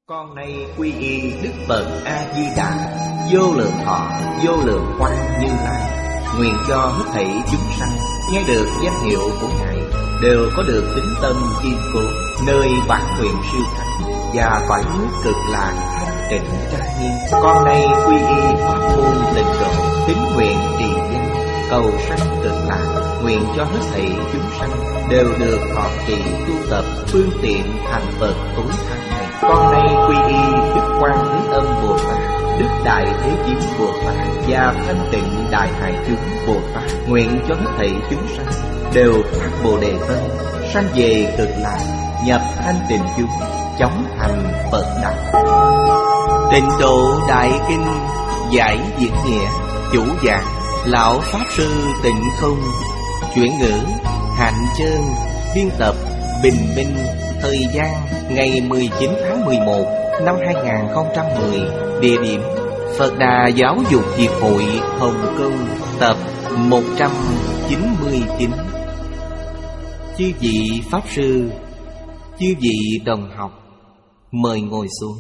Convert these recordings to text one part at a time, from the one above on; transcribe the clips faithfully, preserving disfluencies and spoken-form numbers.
Con nay quy y Đức Phật A Di Đà, vô lượng thọ vô lượng quang Như Lai. Nguyện cho hết thảy chúng sanh nghe được danh hiệu của Ngài đều có được tín tâm kiên cố, nơi bản nguyện siêu thắng và cõi nước cực lạc thanh tịnh trang nghiêm. Con nay quy y pháp môn tịnh độ, tín nguyện trì danh cầu sanh cực lạc. Nguyện cho hết thảy chúng sanh đều được thọ trì tu tập phương tiện thành Phật tối thắng này. Con nay quy y Đức Quan Thế Âm Bồ Tát, Đức Đại Thế Chí Bồ Tát và Thanh Tịnh Đại Hải Chúng Bồ Tát. Nguyện cho hết thảy chúng sanh đều phát Bồ Đề tâm, sanh về cực lạc, nhập thanh tịnh chúng, chóng thành Phật đạo. Tịnh Độ Đại Kinh giải diễn nghĩa, chủ giảng Lão Pháp Sư Tịnh Không, chuyển ngữ Hạnh Chơn, biên tập Bình Minh. Thời gian ngày mười chín tháng mười một năm hai nghìn không trăm mười. Địa điểm Phật Đà Giáo dục Hiệp hội Hồng Kông. Tập một trăm chín mươi chín. Chư vị Pháp Sư, chư vị đồng học, mời ngồi xuống.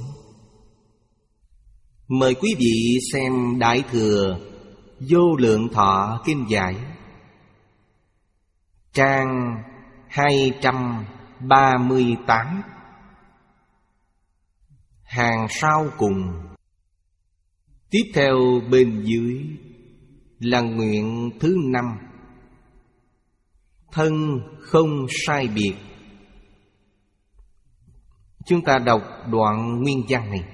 Mời quý vị xem Đại Thừa Vô Lượng Thọ Kinh Giải, trang hai trăm ba mươi tám, hàng sau cùng. Tiếp theo bên dưới là nguyện thứ năm: thân không sai biệt. Chúng ta đọc đoạn nguyên văn này: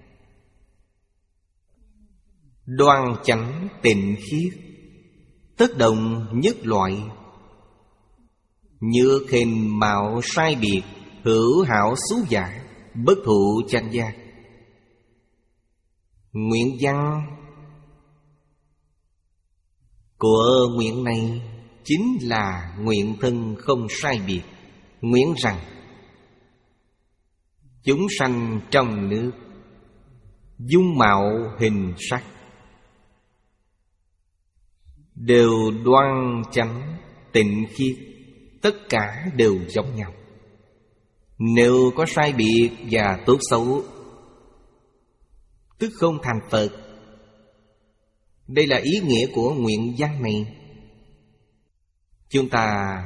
đoan chánh tịnh khiết, tất đồng nhất loại. Nhược hình mạo sai biệt, hữu hảo xú giả, bất thụ chánh giác. Nguyện văn của nguyện này chính là nguyện thân không sai biệt. Nguyện rằng chúng sanh trong nước, dung mạo hình sắc đều đoan chánh tịnh khiết, tất cả đều giống nhau. Nếu có sai biệt và tốt xấu, tức không thành Phật. Đây là ý nghĩa của nguyện văn này. Chúng ta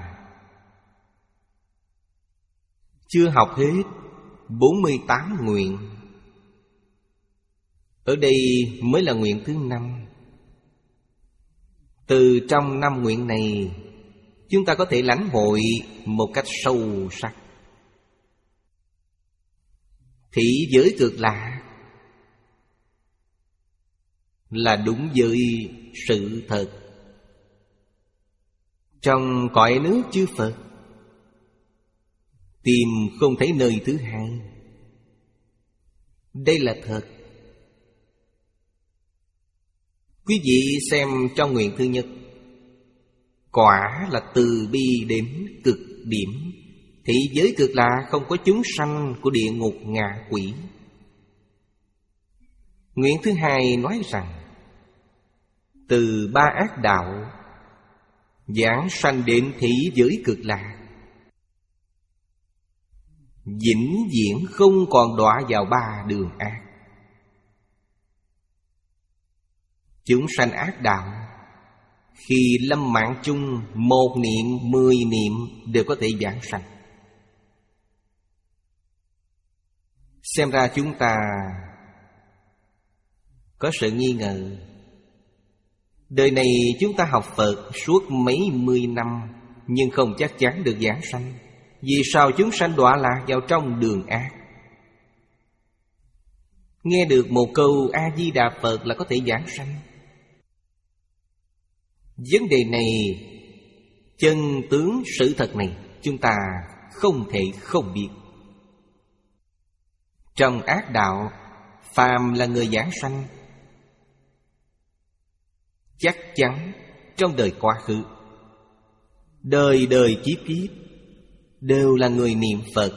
chưa học hết bốn mươi tám nguyện. Ở đây mới là nguyện thứ năm. Từ trong năm nguyện này, chúng ta có thể lãnh hội một cách sâu sắc. Thị giới cực lạc là đúng với sự thật. Trong cõi nước chư Phật, tìm không thấy nơi thứ hai. Đây là thật. Quý vị xem trong nguyện thứ nhất, quả là từ bi đến cực điểm. Thị giới cực lạc không có chúng sanh của địa ngục ngạ quỷ. Nguyện thứ hai nói rằng từ ba ác đạo giảng sanh đến thị giới cực lạc, vĩnh viễn không còn đọa vào ba đường ác. Chúng sanh ác đạo khi lâm mạng chung, một niệm, mười niệm đều có thể giảng sanh. Xem ra chúng ta có sự nghi ngờ. Đời này chúng ta học Phật suốt mấy mươi năm, nhưng không chắc chắn được giảng sanh. Vì sao chúng sanh đọa lạc vào trong đường ác? Nghe được một câu A Di Đà Phật là có thể giảng sanh. Vấn đề này, chân tướng sự thật này, chúng ta không thể không biết. Trong ác đạo, phàm là người giảng sanh, chắc chắn trong đời quá khứ, đời đời kiếp kiếp đều là người niệm Phật,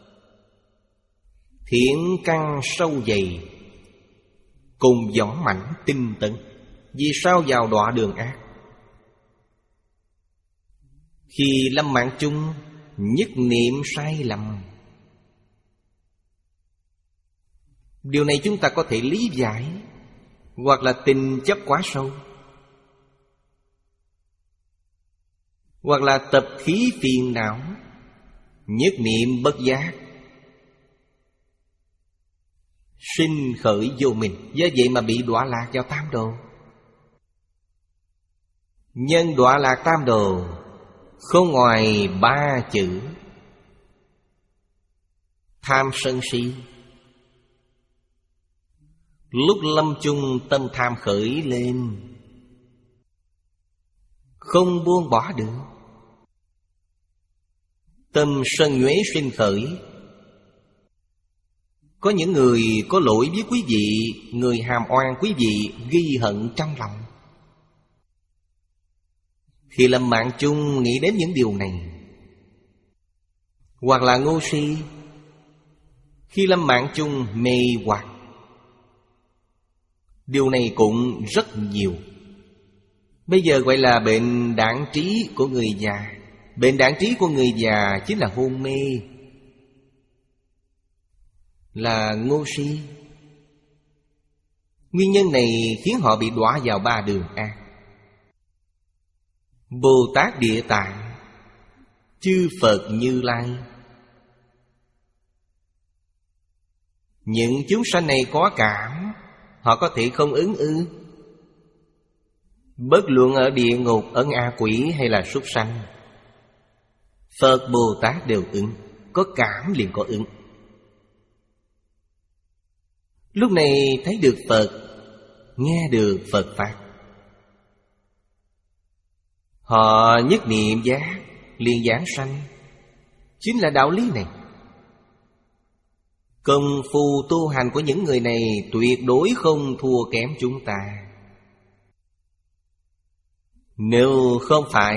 thiện căn sâu dày, cùng dõng mãnh tinh tấn. Vì sao vào đọa đường ác? Khi lâm mạng chung, nhất niệm sai lầm, Điều này chúng ta có thể lý giải, hoặc là tình chấp quá sâu, hoặc là tập khí phiền não, nhất niệm bất giác, sinh khởi vô minh. Do vậy mà bị đọa lạc vào tam đồ. Nhân đọa lạc tam đồ không ngoài ba chữ: tham sân si. Lúc lâm chung tâm tham khởi lên, không buông bỏ được. Tâm sân nhuế sinh khởi. Có những người có lỗi với quý vị, người hàm oan quý vị, ghi hận trong lòng. Khi lâm mạng chung nghĩ đến những điều này, hoặc là ngu si, khi lâm mạng chung mê hoặc. Điều này cũng rất nhiều. Bây giờ gọi là bệnh đãng trí của người già. Bệnh đãng trí của người già chính là hôn mê, là ngu si. Nguyên nhân này khiến họ bị đọa vào ba đường ác. Bồ Tát Địa Tạng, chư Phật Như Lai, những chúng sanh này có cảm, họ có thể không ứng ư? Bất luận ở địa ngục, ở ngạ quỷ hay là súc sanh, Phật Bồ Tát đều ứng. Có cảm liền có ứng. Lúc này thấy được Phật, nghe được Phật Pháp, họ nhất niệm giác, liền giảng sanh. Chính là đạo lý này. Công phu tu hành của những người này tuyệt đối không thua kém chúng ta. Nếu không phải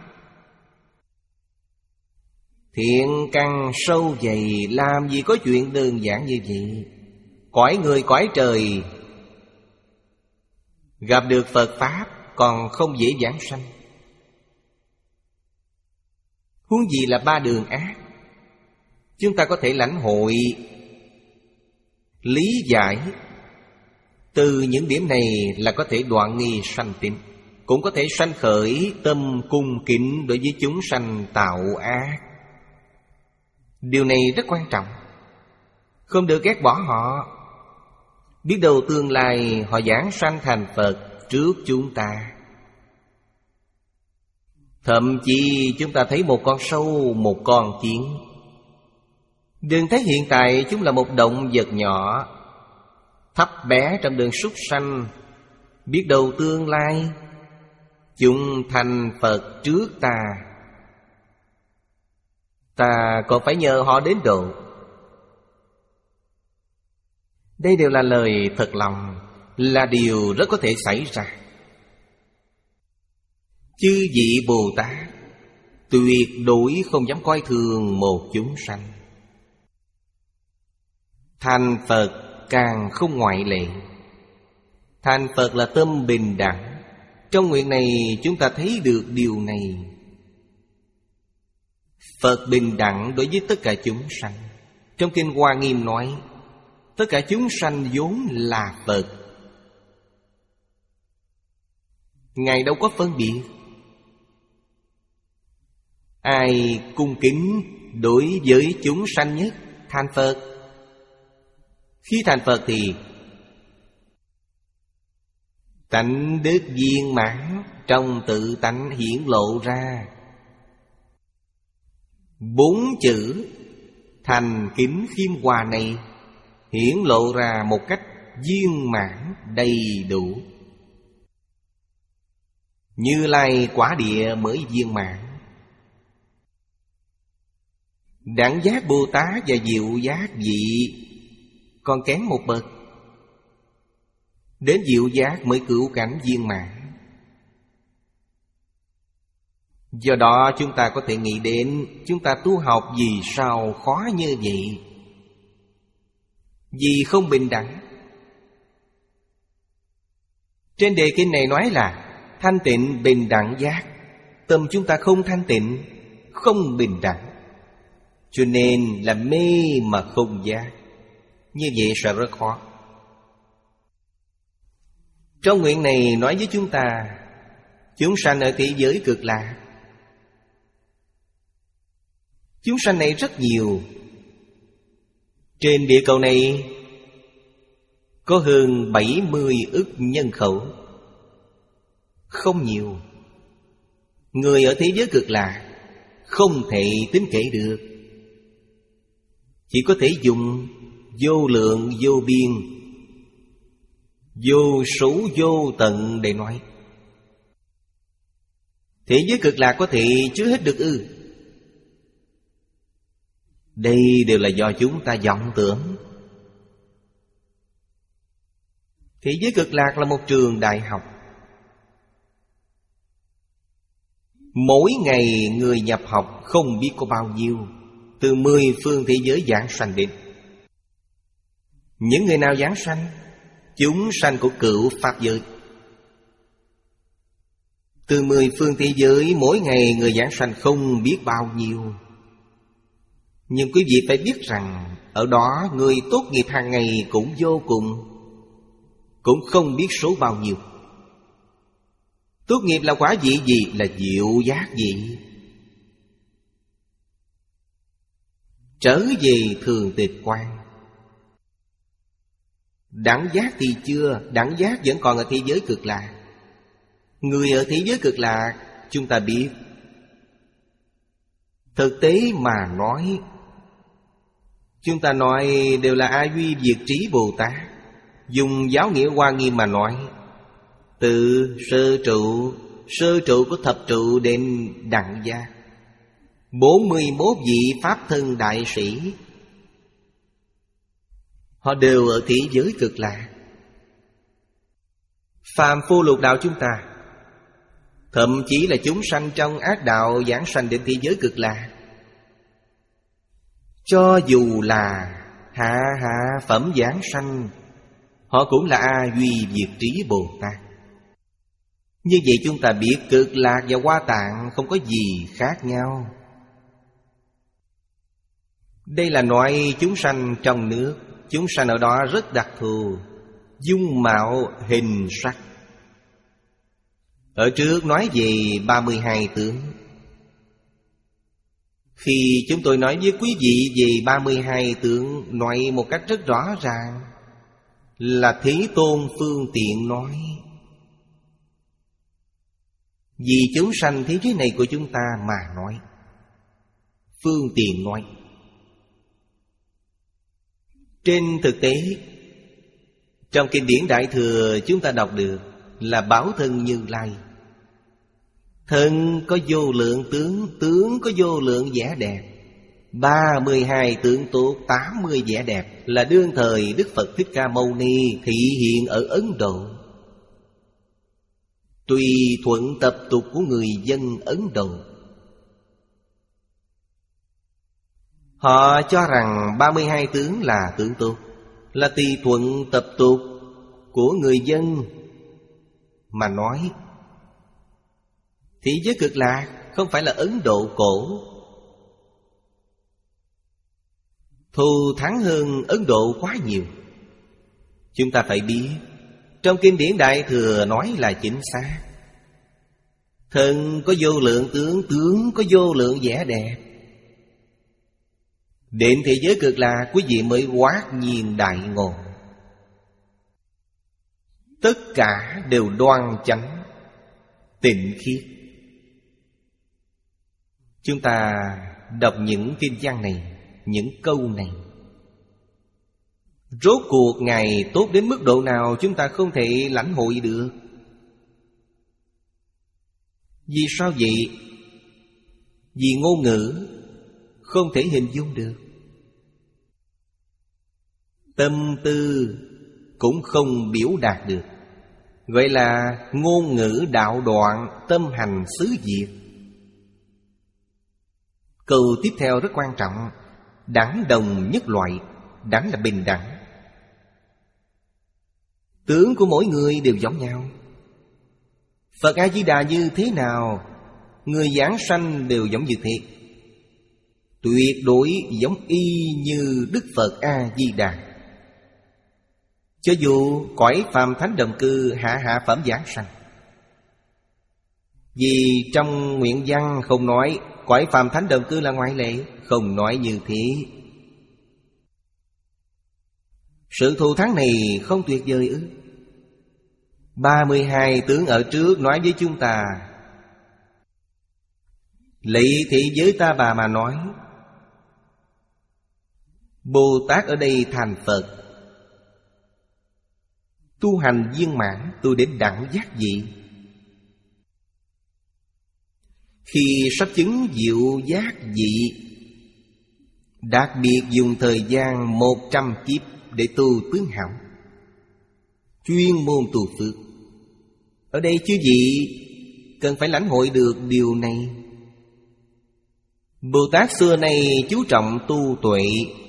thiện căn sâu dày, làm gì có chuyện đơn giản như vậy. Cõi người cõi trời gặp được Phật Pháp còn không dễ giảng sanh, huống gì là ba đường ác. Chúng ta có thể lãnh hội, lý giải. Từ những điểm này là có thể đoạn nghi sanh tín, cũng có thể sanh khởi tâm cung kính đối với chúng sanh tạo ác. Điều này rất quan trọng. Không được ghét bỏ họ. Biết đâu tương lai họ giảng sanh thành Phật trước chúng ta. Thậm chí chúng ta thấy một con sâu, một con kiến. Đừng thấy hiện tại chúng là một động vật nhỏ, thấp bé trong đường súc sanh. Biết đâu tương lai chúng thành Phật trước ta, ta còn phải nhờ họ đến độ. Đây đều là lời thật lòng, là điều rất có thể xảy ra. Chư vị Bồ Tát tuyệt đối không dám coi thường một chúng sanh. Thành Phật càng không ngoại lệ. Thành Phật là tâm bình đẳng. Trong nguyện này chúng ta thấy được điều này. Phật bình đẳng đối với tất cả chúng sanh. Trong Kinh Hoa Nghiêm nói, tất cả chúng sanh vốn là Phật. Ngài đâu có phân biệt. Ai cung kính đối với chúng sanh nhất? Thành Phật. Khi thành Phật thì tánh đức viên mãn trong tự tánh hiển lộ ra. Bốn chữ thành kính khiêm hòa này hiển lộ ra một cách viên mãn đầy đủ. Như Lai quả địa mới viên mãn. Đẳng giác Bồ Tát và diệu giác vị còn kém một bậc. Đến diệu giác mới cửu cảnh viên mãn. Do đó chúng ta có thể nghĩ đến, chúng ta tu học vì sao khó như vậy? Vì không bình đẳng. Trên đề kinh này nói là thanh tịnh bình đẳng giác. Tâm chúng ta không thanh tịnh, không bình đẳng, cho nên là mê mà không giác. Như vậy sẽ rất khó. Trong nguyện này nói với chúng ta, chúng sanh ở thế giới cực lạc, chúng sanh này rất nhiều. Trên địa cầu này có hơn bảy mươi ức nhân khẩu, không nhiều. Người ở thế giới cực lạc không thể tính kể được, chỉ có thể dùng vô lượng vô biên, vô số vô tận để nói. Thế giới cực lạc có thể chứa hết được ư? Đây đều là do chúng ta vọng tưởng. Thế giới cực lạc là một trường đại học. Mỗi ngày người nhập học không biết có bao nhiêu, từ mười phương thế giới giảng sanh đến. Những người nào giảng sanh? Chúng sanh của cựu Pháp giới. Từ mười phương thế giới mỗi ngày người giảng sanh không biết bao nhiêu. Nhưng quý vị phải biết rằng ở đó người tốt nghiệp hàng ngày cũng vô cùng, cũng không biết số bao nhiêu. Tốt nghiệp là quả vị gì? Là diệu giác vị. Trở về thường tịch quan. Đẳng giác thì chưa, đẳng giác vẫn còn ở thế giới cực lạc. Người ở thế giới cực lạc chúng ta biết. Thực tế mà nói, chúng ta nói đều là A Duy Diệt Trí Bồ Tát. Dùng giáo nghĩa Hoa Nghiêm mà nói, từ sơ trụ, sơ trụ của thập trụ đến đẳng giác, bốn mươi mốt vị Pháp thân đại sĩ, họ đều ở thế giới cực lạc. Phàm phu lục đạo chúng ta, thậm chí là chúng sanh trong ác đạo giảng sanh đến thế giới cực lạc. Cho dù là hạ hạ phẩm giảng sanh, họ cũng là A Duy Diệt Trí Bồ Tát. Như vậy chúng ta biết cực lạc và Hoa Tạng không có gì khác nhau. Đây là nói chúng sanh trong nước. Chúng sanh ở đó rất đặc thù, dung mạo hình sắc. Ở trước nói về ba mươi hai tướng. Khi chúng tôi nói với quý vị về ba mươi hai tướng, nói một cách rất rõ ràng là Thế Tôn phương tiện nói. Vì chúng sanh thế giới này của chúng ta mà nói, phương tiện nói. Trên thực tế, trong kinh điển Đại Thừa chúng ta đọc được là Bảo Thân Như Lai. Thân có vô lượng tướng, tướng có vô lượng vẻ đẹp. Ba mươi hai tướng tốt, tám mươi vẻ đẹp là đương thời Đức Phật Thích Ca Mâu Ni thị hiện ở Ấn Độ. Tùy thuận tập tục của người dân Ấn Độ, họ cho rằng ba mươi hai tướng là tướng tốt, là tùy thuận tập tục của người dân mà nói. Thế giới cực lạc không phải là Ấn Độ cổ, thù thắng hơn Ấn Độ quá nhiều. Chúng ta phải biết, trong kinh điển Đại Thừa nói là chính xác. Thân có vô lượng tướng, tướng có vô lượng vẻ đẹp. Đến thế giới cực lạc quý vị mới quát nhiên đại ngộ. Tất cả đều đoan chánh, tịnh khiết. Chúng ta đọc những kinh văn này, những câu này, rốt cuộc Ngài tốt đến mức độ nào chúng ta không thể lãnh hội được. Vì sao vậy? Vì ngôn ngữ không thể hình dung được, tâm tư cũng không biểu đạt được. Gọi là ngôn ngữ đạo đoạn, tâm hành xứ diệt. Câu tiếp theo rất quan trọng. Đẳng đồng nhất loại. Đẳng là bình đẳng. Tướng của mỗi người đều giống nhau. Phật A-di-đà như thế nào, người giảng sanh đều giống như thế. Tuyệt đối giống y như Đức Phật A-di-đà. Cho dù cõi phàm thánh đồng cư hạ hạ phẩm giảng sanh. Vì trong nguyện văn không nói cõi phàm thánh đồng cư là ngoại lệ, không nói như thế. Sự thù thắng này không tuyệt vời ư? Ba mươi hai tướng ở trước nói với chúng ta, lỵ thị với ta bà mà nói, Bồ Tát ở đây thành Phật, tu hành viên mãn, tu đến đẳng giác vị. Khi sắp chứng diệu giác vị, đặc biệt dùng thời gian một trăm kiếp để tu tướng hảo, chuyên môn tu phước. Ở đây chư vị cần phải lãnh hội được điều này. Bồ Tát xưa nay chú trọng tu tuệ,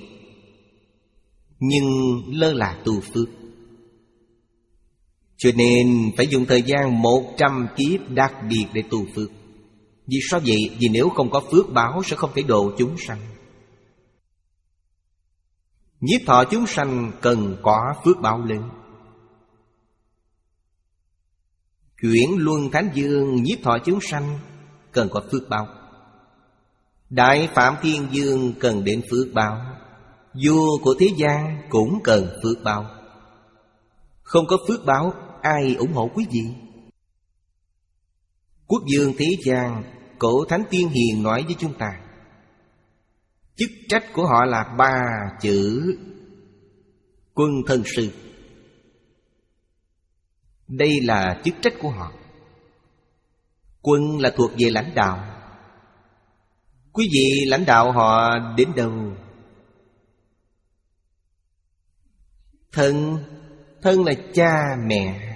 nhưng lơ là tu phước. Cho nên phải dùng thời gian một trăm kiếp đặc biệt để tu phước. Vì sao vậy? Vì nếu không có phước báo sẽ không thể độ chúng sanh. Nhiếp thọ chúng sanh cần có phước báo lớn. Chuyển luân thánh dương nhiếp thọ chúng sanh cần có phước báo. Đại Phạm Thiên Dương cần đến phước báo. Vua của thế gian cũng cần phước báo. Không có phước báo, ai ủng hộ quý vị? Quốc vương thế gian, Cổ Thánh Tiên Hiền nói với chúng ta, chức trách của họ là ba chữ: quân thân sư. Đây là chức trách của họ. Quân là thuộc về lãnh đạo. Quý vị lãnh đạo họ đến đâu? Thân, thân là cha mẹ.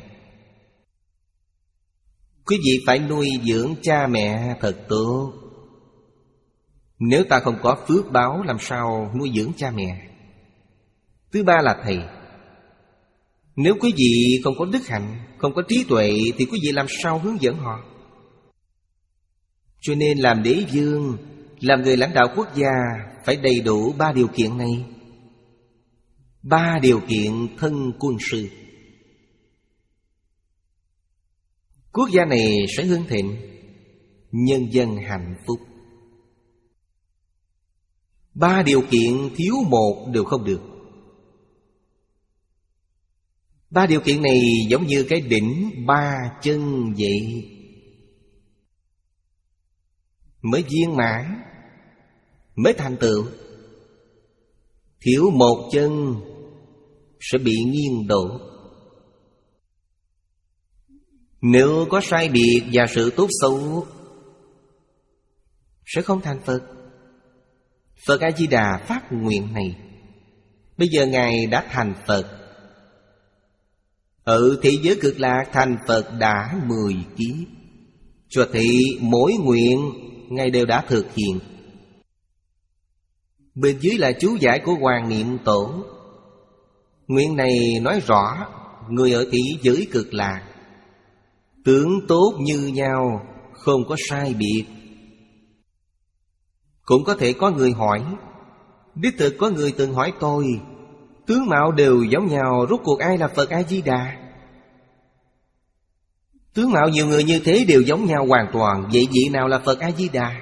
Quý vị phải nuôi dưỡng cha mẹ thật tốt. Nếu ta không có phước báo, làm sao nuôi dưỡng cha mẹ? Thứ ba là thầy. Nếu quý vị không có đức hạnh, không có trí tuệ, thì quý vị làm sao hướng dẫn họ? Cho nên làm đế vương, làm người lãnh đạo quốc gia phải đầy đủ ba điều kiện này. Ba điều kiện thân quân sư. Quốc gia này sẽ hưng thịnh, nhân dân hạnh phúc. Ba điều kiện thiếu một đều không được. Ba điều kiện này giống như cái đỉnh ba chân vậy, mới viên mãn, mới thành tựu. Thiếu một chân sẽ bị nghiêng đổ. Nếu có sai biệt và sự tốt xấu, sẽ không thành Phật. Phật A-di-đà phát nguyện này. Bây giờ Ngài đã thành Phật. Ở thế giới cực lạc thành Phật đã mười kiếp, cho thấy mỗi nguyện Ngài đều đã thực hiện. Bên dưới là chú giải của Hoàng Niệm Tổ. Nguyện này nói rõ người ở thế giới cực lạc tướng tốt như nhau, không có sai biệt. Cũng có thể có người hỏi, đích thực có người từng hỏi tôi, tướng mạo đều giống nhau, rốt cuộc ai là Phật A-di-đà? Tướng mạo nhiều người như thế đều giống nhau hoàn toàn, vậy vị nào là Phật A-di-đà?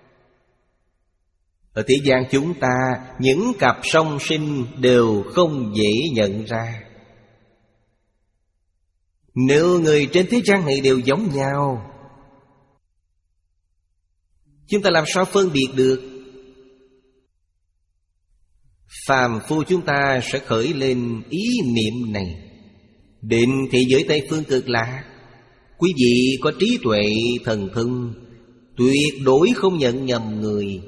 Ở thế gian chúng ta, những cặp song sinh đều không dễ nhận ra. Nếu người trên thế gian này đều giống nhau, chúng ta làm sao phân biệt được? Phàm phu chúng ta sẽ khởi lên ý niệm này. Đến thế giới Tây Phương cực lạc, quý vị có trí tuệ thần thông, tuyệt đối không nhận nhầm người.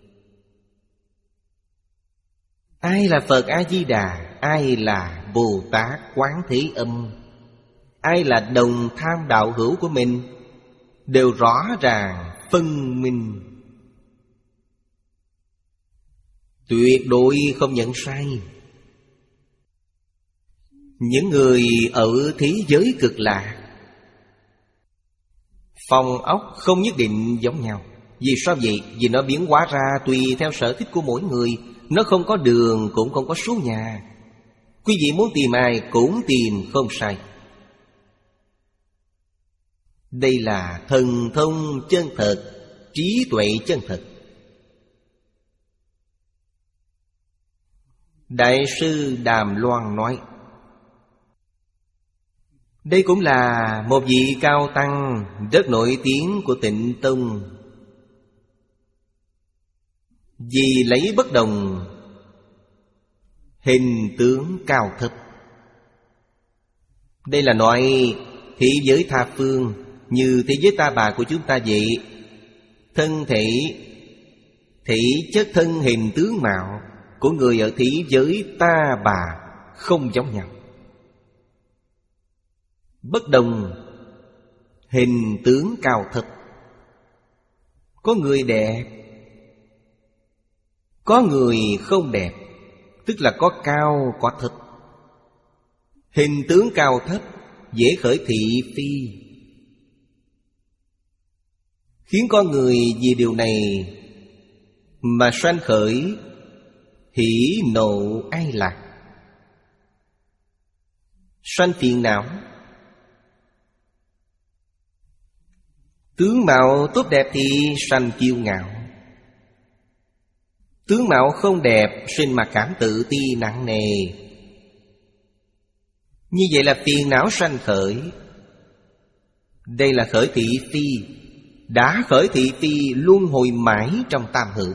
Ai là Phật A-di-đà, ai là Bồ Tát Quán Thế Âm, ai là đồng tham đạo hữu của mình, đều rõ ràng phân minh, tuyệt đối không nhận sai. Những người ở thế giới cực lạc, phòng ốc không nhất định giống nhau. Vì sao vậy? Vì nó biến hóa ra tùy theo sở thích của mỗi người. Nó không có đường cũng không có số nhà. Quý vị muốn tìm ai cũng tìm không sai. Đây là thần thông chân thật, trí tuệ chân thật. Đại sư Đàm Loan nói, đây cũng là một vị cao tăng rất nổi tiếng của Tịnh Tông. Vì lấy bất đồng hình tướng cao thấp. Đây là nói thế giới tha phương như thế giới ta bà của chúng ta vậy. Thân thể, thể chất thân hình tướng mạo của người ở thế giới ta bà không giống nhau. Bất đồng hình tướng cao thấp. Có người đẹp, có người không đẹp, tức là có cao có thấp. Hình tướng cao thấp dễ khởi thị phi, khiến con người vì điều này mà sanh khởi hỉ nộ ai lạc, sanh phiền não. Tướng mạo tốt đẹp thì sanh kiêu ngạo, tướng mạo không đẹp sinh mặc cảm tự ti nặng nề. Như vậy là phiền não sanh khởi. Đây là khởi thị phi. Đã khởi thị phi luân hồi mãi trong tam hữu.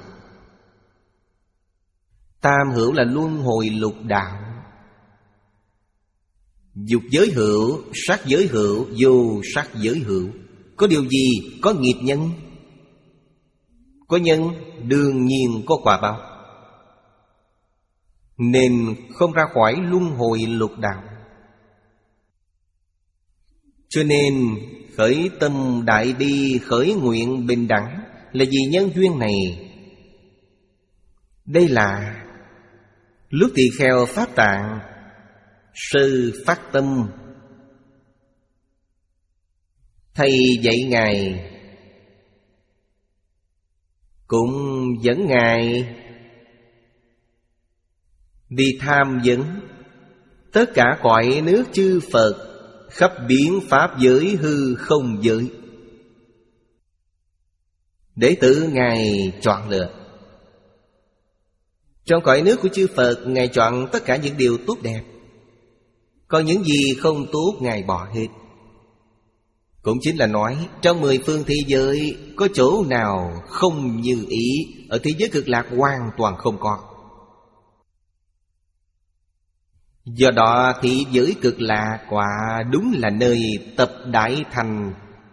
Tam hữu là luân hồi lục đạo. Dục giới hữu, sắc giới hữu, vô sắc giới hữu. Có điều gì? Có nghiệp nhân. Có nhân đương nhiên có quả báo, nên không ra khỏi luân hồi lục đạo. Cho nên khởi tâm đại bi, khởi nguyện bình đẳng là vì nhân duyên này. Đây là lúc tỳ kheo Pháp Tạng sư phát tâm, thầy dạy Ngài cũng dẫn Ngài đi tham vấn tất cả cõi nước chư Phật, khắp biến pháp giới hư không giới, để tự Ngài chọn lựa. Trong cõi nước của chư Phật, Ngài chọn tất cả những điều tốt đẹp, còn những gì không tốt Ngài bỏ hết. Cũng chính là nói trong mười phương thế giới có chỗ nào không như ý, ở thế giới cực lạc hoàn toàn không có. Do đó thế giới cực lạc quả đúng là nơi tập đại thành,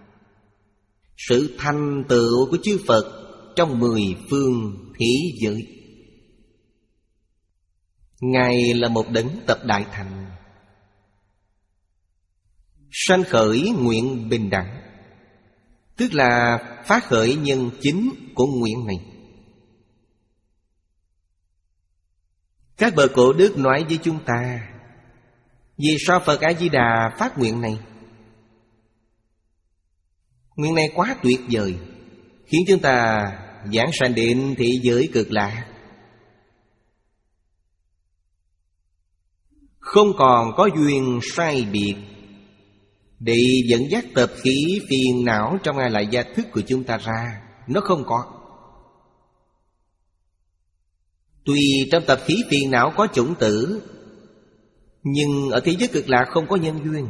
sự thành tựu của chư Phật trong mười phương thế giới. Ngài là một đấng tập đại thành, sanh khởi nguyện bình đẳng, tức là phát khởi nhân chính của nguyện này. Các bậc cổ đức nói với chúng ta, vì sao Phật A-di-đà phát nguyện này? Nguyện này quá tuyệt vời, khiến chúng ta giảng sanh đến thế giới cực lạc, không còn có duyên sai biệt để dẫn dắt tập khí phiền não trong ai lại gia thức của chúng ta ra. Nó không có. Tuy trong tập khí phiền não có chủng tử, nhưng ở thế giới cực lạc không có nhân duyên.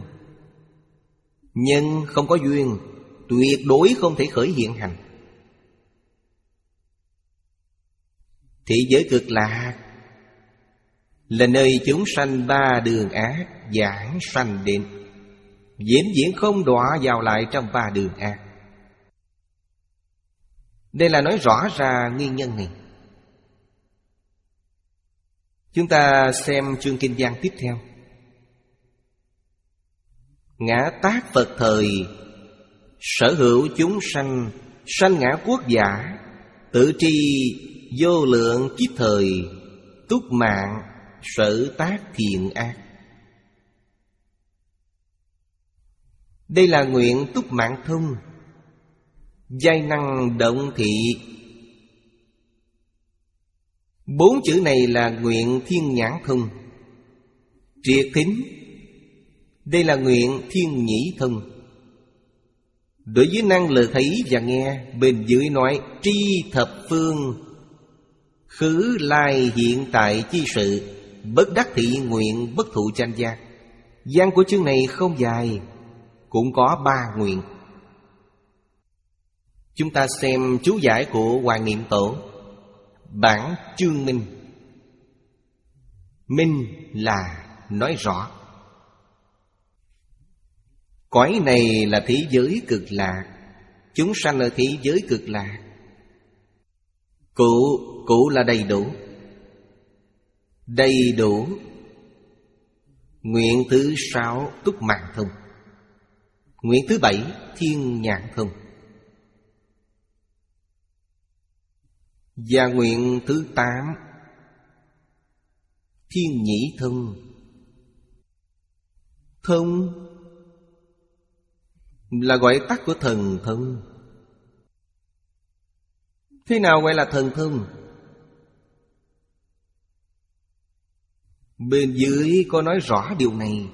Nhân không có duyên, tuyệt đối không thể khởi hiện hành. Thế giới cực lạc là nơi chúng sanh ba đường ác giảng sanh đến, vĩnh viễn không đọa vào lại trong ba đường ác. Đây là nói rõ ra nguyên nhân này. Chúng ta xem chương kinh văn tiếp theo. Ngã tác Phật thời, sở hữu chúng sanh, sanh ngã quốc giả, tự tri vô lượng kiếp thời, túc mạng sở tác thiện ác. Đây là nguyện túc mạng thông, giai năng động thị. Bốn chữ này là nguyện thiên nhãn thông. triệt thính. Đây là nguyện thiên nhĩ thông. Đối với năng lực thấy và nghe, bên dưới nói tri thập phương khứ lai hiện tại chi sự, bất đắc thị nguyện bất thụ tranh giác. Văn của chương này không dài, cũng có ba nguyện. Chúng ta xem chú giải của Hoàng Niệm Tổ. Bản chương minh. Minh là nói rõ. Cõi này là thế giới cực lạc, chúng sanh ở thế giới cực lạc. Cụ, cụ là đầy đủ. Đầy đủ. Nguyện thứ sáu túc mạng thông. Nguyện thứ bảy thiên nhãn thông. Và nguyện thứ tám thiên nhĩ thông. Thông là gọi tắt của thần thông. Thế nào gọi là thần thông? Bên dưới có nói rõ điều này.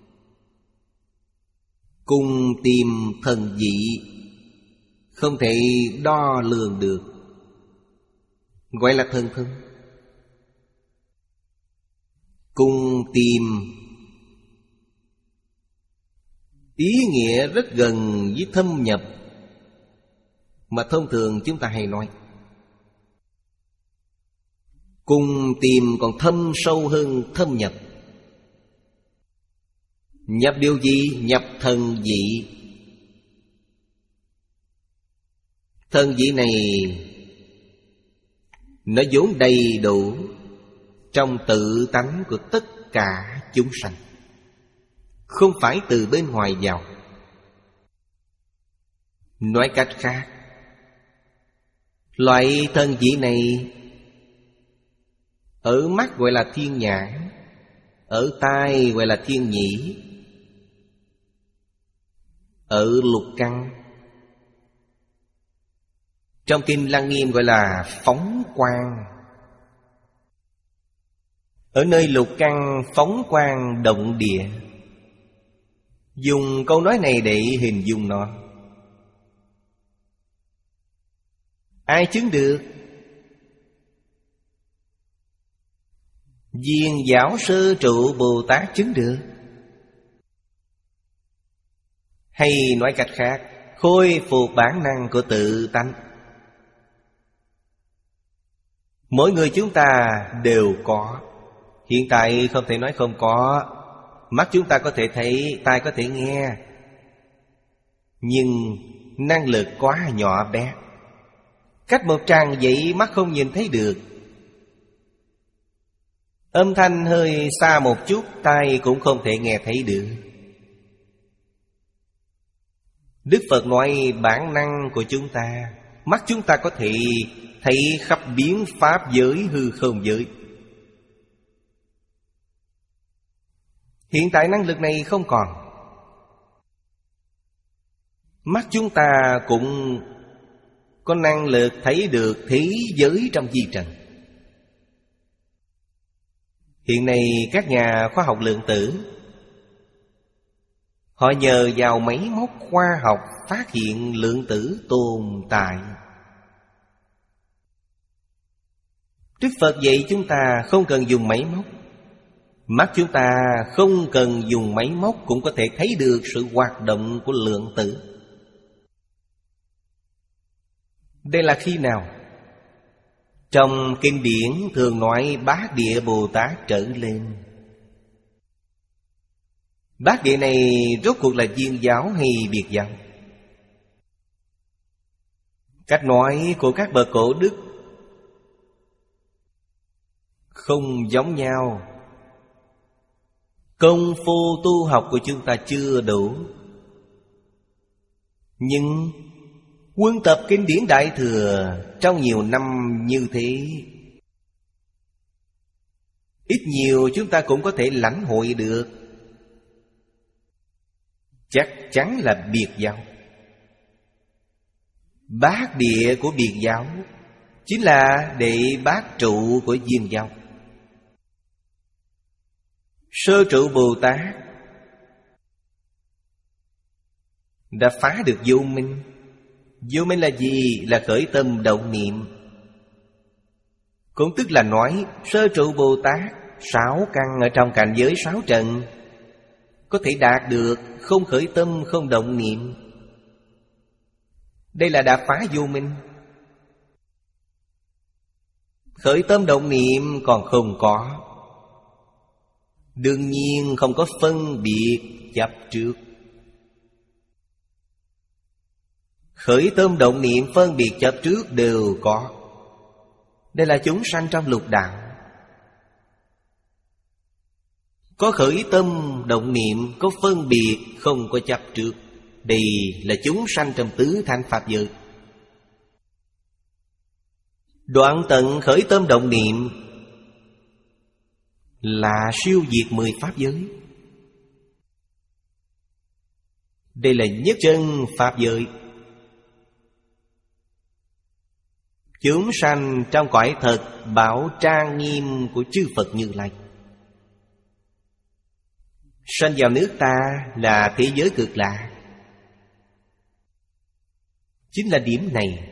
Cùng tìm thần dị, không thể đo lường được, gọi là thần thông. Cùng tìm ý nghĩa rất gần với thâm nhập, mà thông thường chúng ta hay nói. Cùng tìm còn thâm sâu hơn thâm nhập. Nhập điều gì? Nhập thần dị. Thần dị này nó vốn đầy đủ trong tự tánh của tất cả chúng sanh, không phải từ bên ngoài vào. Nói cách khác, loại thần dị này ở mắt gọi là thiên nhãn, ở tai gọi là thiên nhĩ, ở lục căn, trong Kinh Lăng Nghiêm gọi là phóng quang. Ở nơi lục căn phóng quang động địa. Dùng câu nói này để hình dung nó. Ai chứng được? Viên Giáo Sư Trụ Bồ Tát chứng được. Hay nói cách khác, khôi phục bản năng của tự tánh. Mỗi người chúng ta đều có. Hiện tại không thể nói không có. Mắt chúng ta có thể thấy, tai có thể nghe, nhưng năng lực quá nhỏ bé. Cách một tràng vậy mắt không nhìn thấy được. Âm thanh hơi xa một chút, tai cũng không thể nghe thấy được. Đức Phật nói bản năng của chúng ta, mắt chúng ta có thể thấy khắp biến pháp giới hư không giới. Hiện tại năng lực này không còn. Mắt chúng ta cũng có năng lực thấy được thế giới trong vi trần. Hiện nay các nhà khoa học lượng tử, họ nhờ vào máy móc khoa học phát hiện lượng tử tồn tại. Đức Phật dạy chúng ta không cần dùng máy móc. Mắt chúng ta không cần dùng máy móc cũng có thể thấy được sự hoạt động của lượng tử. Đây là khi nào? Trong kinh điển thường nói Bát Địa Bồ Tát trở lên. Bát Địa này rốt cuộc là Viên giáo hay Biệt giáo? Cách nói của các bậc cổ đức không giống nhau. Công phu tu học của chúng ta chưa đủ, nhưng quân tập kinh điển Đại Thừa trong nhiều năm như thế, ít nhiều chúng ta cũng có thể lãnh hội được. Chắc chắn là Biệt giáo. Bát Địa của Biệt giáo chính là đệ bát trụ của Viên giáo. Sơ trụ Bồ Tát đã phá được vô minh. Vô minh là gì? Là khởi tâm động niệm. Cũng tức là nói sơ trụ Bồ Tát sáu căn ở trong cảnh giới sáu trần có thể đạt được không khởi tâm không động niệm. Đây là đã phá vô minh. Khởi tâm động niệm còn không có, đương nhiên không có phân biệt chấp trước. Khởi tâm động niệm phân biệt chấp trước đều có. Đây là chúng sanh trong lục đạo. Có khởi tâm động niệm, có phân biệt, không có chấp trước. Đây là chúng sanh trong tứ thanh pháp giới. Đoạn tận khởi tâm động niệm là siêu diệt mười pháp giới. Đây là nhất chân pháp giới. Chúng sanh trong cõi thật bảo trang nghiêm của chư Phật Như Lai. Sanh vào nước ta là thế giới cực lạ. Chính là điểm này.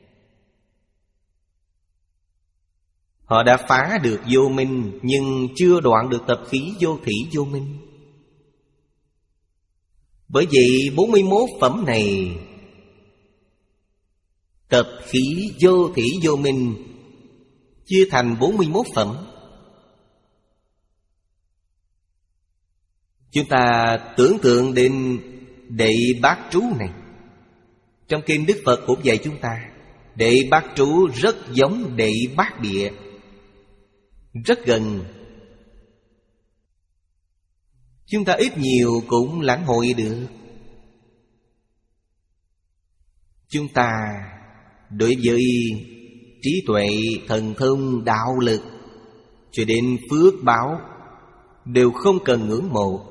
Họ đã phá được vô minh, nhưng chưa đoạn được tập khí vô thủy vô minh. Bởi vậy bốn mươi mốt phẩm này, tập khí vô thủy vô minh chia thành bốn mươi mốt phẩm. Chúng ta tưởng tượng đến Đệ Bát Trú này. Trong kinh Đức Phật cũng dạy chúng ta, Đệ Bát Trú rất giống Đệ Bát Địa, rất gần. Chúng ta ít nhiều cũng lãnh hội được. Chúng ta đối với trí tuệ, thần thông, đạo lực cho đến phước báo đều không cần ngưỡng mộ,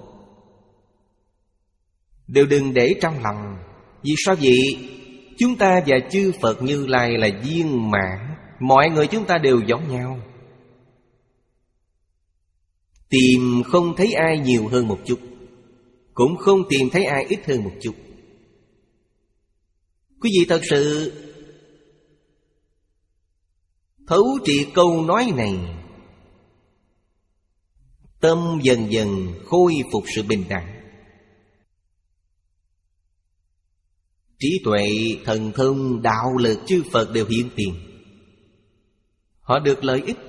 đều đừng để trong lòng. Vì sao vậy? Chúng ta và chư Phật Như Lai là viên mãn. Mọi người chúng ta đều giống nhau. Tìm không thấy ai nhiều hơn một chút, cũng không tìm thấy ai ít hơn một chút. Quý vị thật sự thấu triệt câu nói này, tâm dần dần khôi phục sự bình đẳng. Trí tuệ, thần thông, đạo lực chư Phật đều hiện tiền. Họ được lợi ích.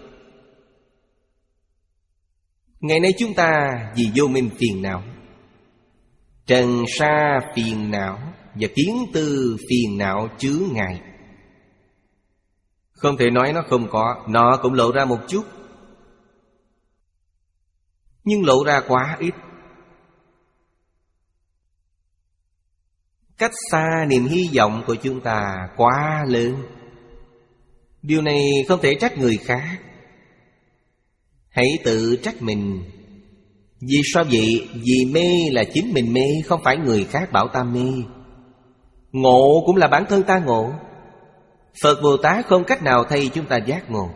Ngày nay chúng ta vì vô minh phiền não, trần sa phiền não và kiến tư phiền não chướng ngại. Không thể nói nó không có, nó cũng lộ ra một chút, nhưng lộ ra quá ít. Cách xa niềm hy vọng của chúng ta quá lớn. Điều này không thể trách người khác, hãy tự trách mình. Vì sao vậy? Vì mê là chính mình mê, không phải người khác bảo ta mê. Ngộ cũng là bản thân ta ngộ. Phật Bồ Tát không cách nào thay chúng ta giác ngộ.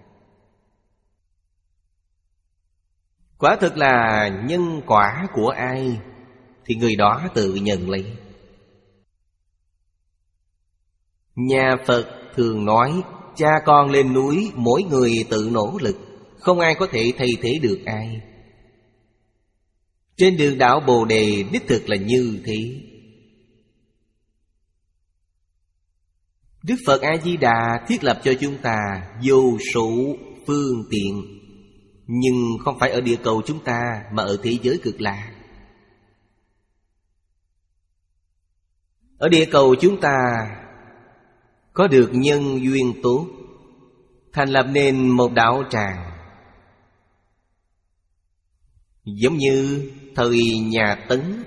Quả thực là nhân quả của ai thì người đó tự nhận lấy. Nhà Phật thường nói, cha con lên núi, mỗi người tự nỗ lực, không ai có thể thay thế được ai. Trên đường đạo Bồ Đề đích thực là như thế. Đức Phật A-di-đà thiết lập cho chúng ta vô số phương tiện, nhưng không phải ở địa cầu chúng ta, mà ở thế giới cực lạ. Ở địa cầu chúng ta có được nhân duyên tốt, thành lập nên một đạo tràng. Giống như thời nhà Tấn,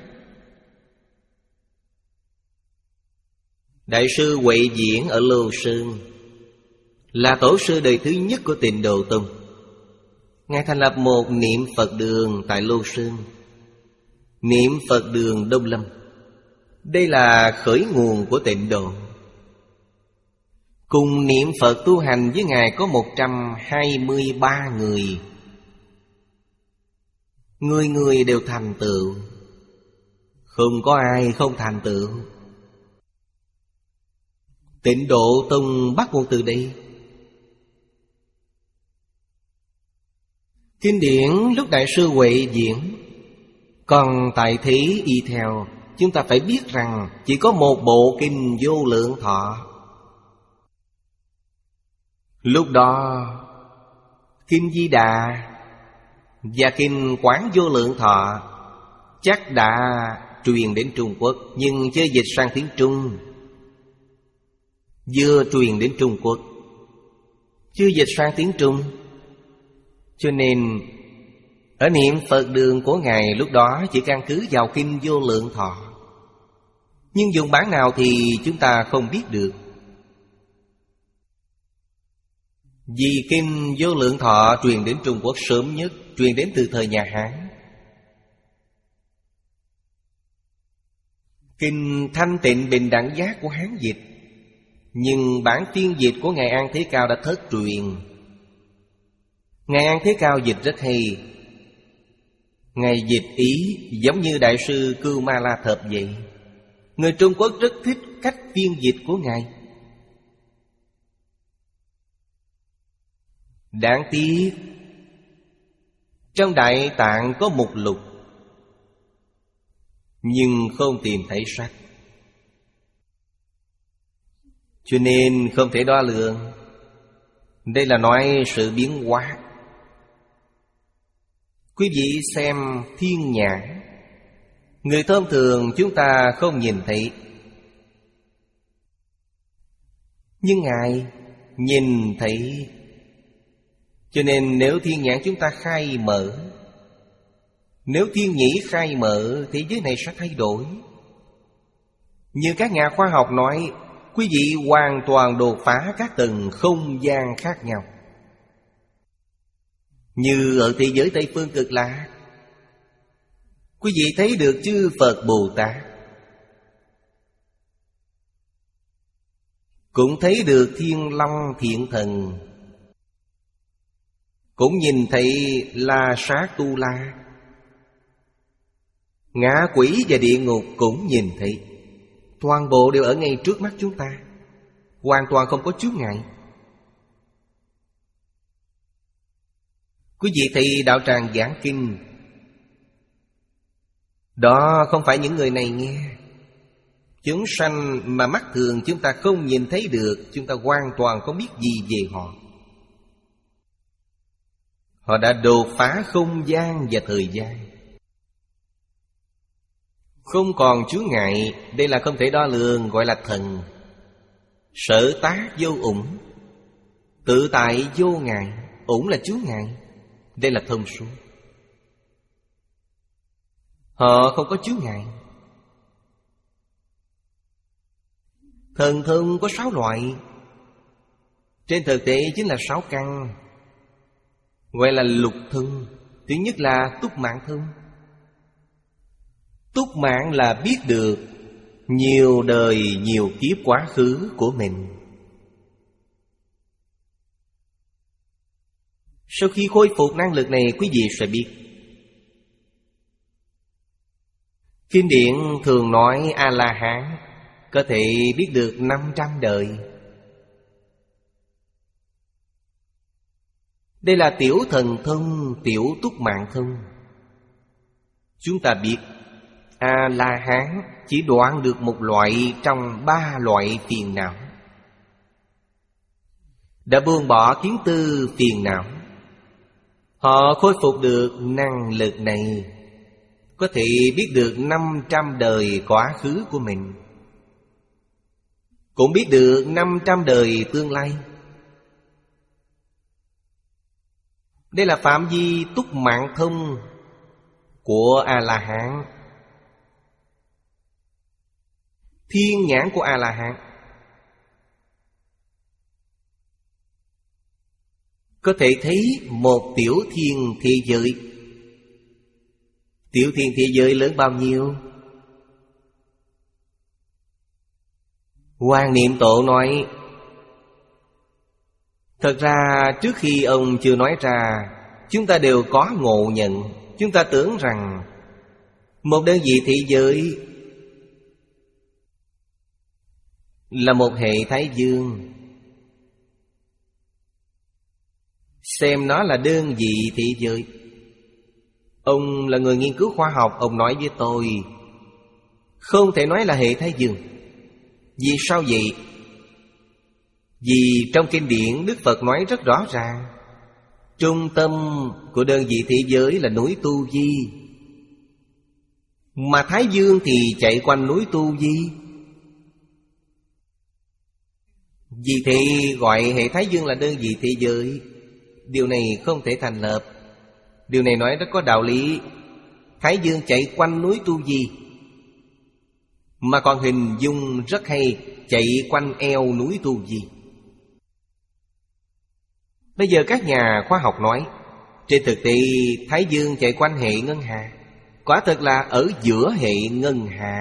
Đại sư Huệ Diễn ở Lô Sơn là tổ sư đời thứ nhất của Tịnh Độ Tông. Ngài thành lập một niệm Phật đường tại Lô Sơn, niệm Phật đường Đông Lâm. Đây là khởi nguồn của Tịnh Độ. Cùng niệm Phật tu hành với Ngài có một trăm hai mươi ba người. Người người đều thành tựu, không có ai không thành tựu. Tịnh Độ Tông bắt nguồn từ đây. Kinh điển lúc Đại sư Huệ diễn, còn tại thế y theo, chúng ta phải biết rằng chỉ có một bộ kinh Vô Lượng Thọ. Lúc đó kinh Di Đà và kinh Quán Vô Lượng Thọ chắc đã truyền đến Trung Quốc, nhưng chưa dịch sang tiếng Trung. Vừa truyền đến Trung Quốc, chưa dịch sang tiếng Trung. Cho nên ở niệm Phật đường của Ngài lúc đó chỉ căn cứ vào kinh Vô Lượng Thọ. Nhưng dùng bản nào thì chúng ta không biết được. Vì kinh Vô Lượng Thọ truyền đến Trung Quốc sớm nhất, truyền đến từ thời nhà Hán. Kinh Thanh Tịnh Bình Đẳng Giác của Hán dịch, nhưng bản phiên dịch của Ngài An Thế Cao đã thất truyền. Ngài An Thế Cao dịch rất hay. Ngài dịch ý giống như Đại sư Cưu Ma La Thập vậy. Người Trung Quốc rất thích cách phiên dịch của Ngài. Đáng tiếc trong Đại Tạng có mục lục, nhưng không tìm thấy sách, cho nên không thể đo lường. Đây là nói sự biến hóa. Quý vị xem thiên nhãn, người thông thường chúng ta không nhìn thấy, nhưng Ngài nhìn thấy. Cho nên nếu thiên nhãn chúng ta khai mở, nếu thiên nhĩ khai mở, thế giới này sẽ thay đổi. Như các nhà khoa học nói, quý vị hoàn toàn đột phá các tầng không gian khác nhau. Như ở thế giới Tây Phương Cực Lạc, quý vị thấy được chư Phật Bồ Tát, cũng thấy được Thiên Long Thiện Thần, cũng nhìn thấy La Sát Tu La, ngạ quỷ và địa ngục cũng nhìn thấy. Toàn bộ đều ở ngay trước mắt chúng ta, hoàn toàn không có chướng ngại. Quý vị thấy đạo tràng giảng kinh, đó không phải những người này nghe. Chúng sanh mà mắt thường chúng ta không nhìn thấy được, chúng ta hoàn toàn không biết gì về họ. Họ đã đột phá không gian và thời gian, không còn chướng ngại. Đây là không thể đo lường, gọi là thần. Sở tác vô ủng, tự tại vô ngại. Ủng là chướng ngại, đây là thông suốt. Họ không có chướng ngại. Thần thông có sáu loại, trên thực tế chính là sáu căn, gọi là lục thông. Thứ nhất là túc mạng thông. Túc mạng là biết được nhiều đời nhiều kiếp quá khứ của mình. Sau khi khôi phục năng lực này, quý vị sẽ biết. Kinh điển thường nói A-la-hán có thể biết được năm trăm đời. Đây là tiểu thần thông, tiểu túc mạng thông. Chúng ta biết A-la-hán chỉ đoạn được một loại trong ba loại phiền não, đã buông bỏ kiến tư phiền não. Họ khôi phục được năng lực này, có thể biết được năm trăm đời quá khứ của mình, cũng biết được năm trăm đời tương lai. Đây là phạm vi túc mạng thông của A-la-hán. Thiên nhãn của A-la-hán có thể thấy một tiểu thiên thế giới. Tiểu thiên thế giới lớn bao nhiêu? Quan Niệm Tổ nói, thật ra trước khi ông chưa nói ra, chúng ta đều có ngộ nhận. Chúng ta tưởng rằng một đơn vị thị giới là một hệ thái dương, xem nó là đơn vị thị giới. Ông là người nghiên cứu khoa học, ông nói với tôi không thể nói là hệ thái dương. Vì sao vậy? Vì trong kinh điển Đức Phật nói rất rõ ràng, trung tâm của đơn vị thị giới là núi Tu Di, mà thái dương thì chạy quanh núi Tu Di. Vì thế gọi hệ thái dương là đơn vị thị giới. Điều này không thể thành lập. Điều này nói rất có đạo lý. Thái dương chạy quanh núi Tu Di, mà còn hình dung rất hay, chạy quanh eo núi Tu Di. Bây giờ các nhà khoa học nói, trên thực tế thái dương chạy quanh hệ ngân hà, quả thực là ở giữa hệ ngân hà.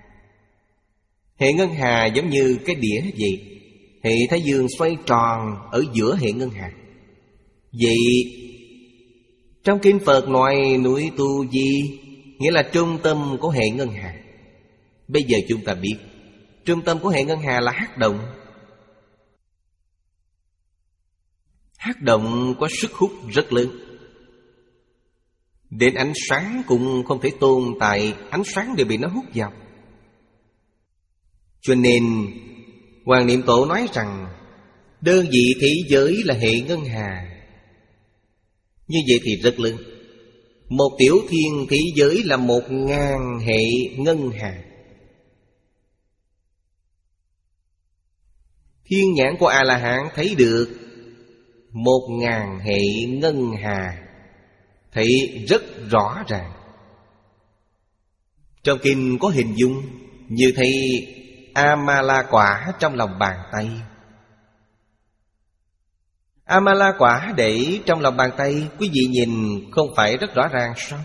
Hệ ngân hà giống như cái đĩa vậy, hệ thái dương xoay tròn ở giữa hệ ngân hà. Vậy trong kinh Phật nói núi Tu Di nghĩa là trung tâm của hệ ngân hà. Bây giờ chúng ta biết trung tâm của hệ ngân hà là hắc động. Hắc động có sức hút rất lớn, đến ánh sáng cũng không thể tồn tại, ánh sáng đều bị nó hút vào. Cho nên Hoàng Niệm Tổ nói rằng đơn vị thế giới là hệ ngân hà. Như vậy thì rất lớn. Một tiểu thiên thế giới là một ngàn hệ ngân hà. Thiên nhãn của A-la-hán thấy được một ngàn hệ ngân hà, thấy rất rõ ràng. Trong kinh có hình dung như thấy A-ma-la quả trong lòng bàn tay. A-ma-la quả để trong lòng bàn tay, quý vị nhìn không phải rất rõ ràng sao?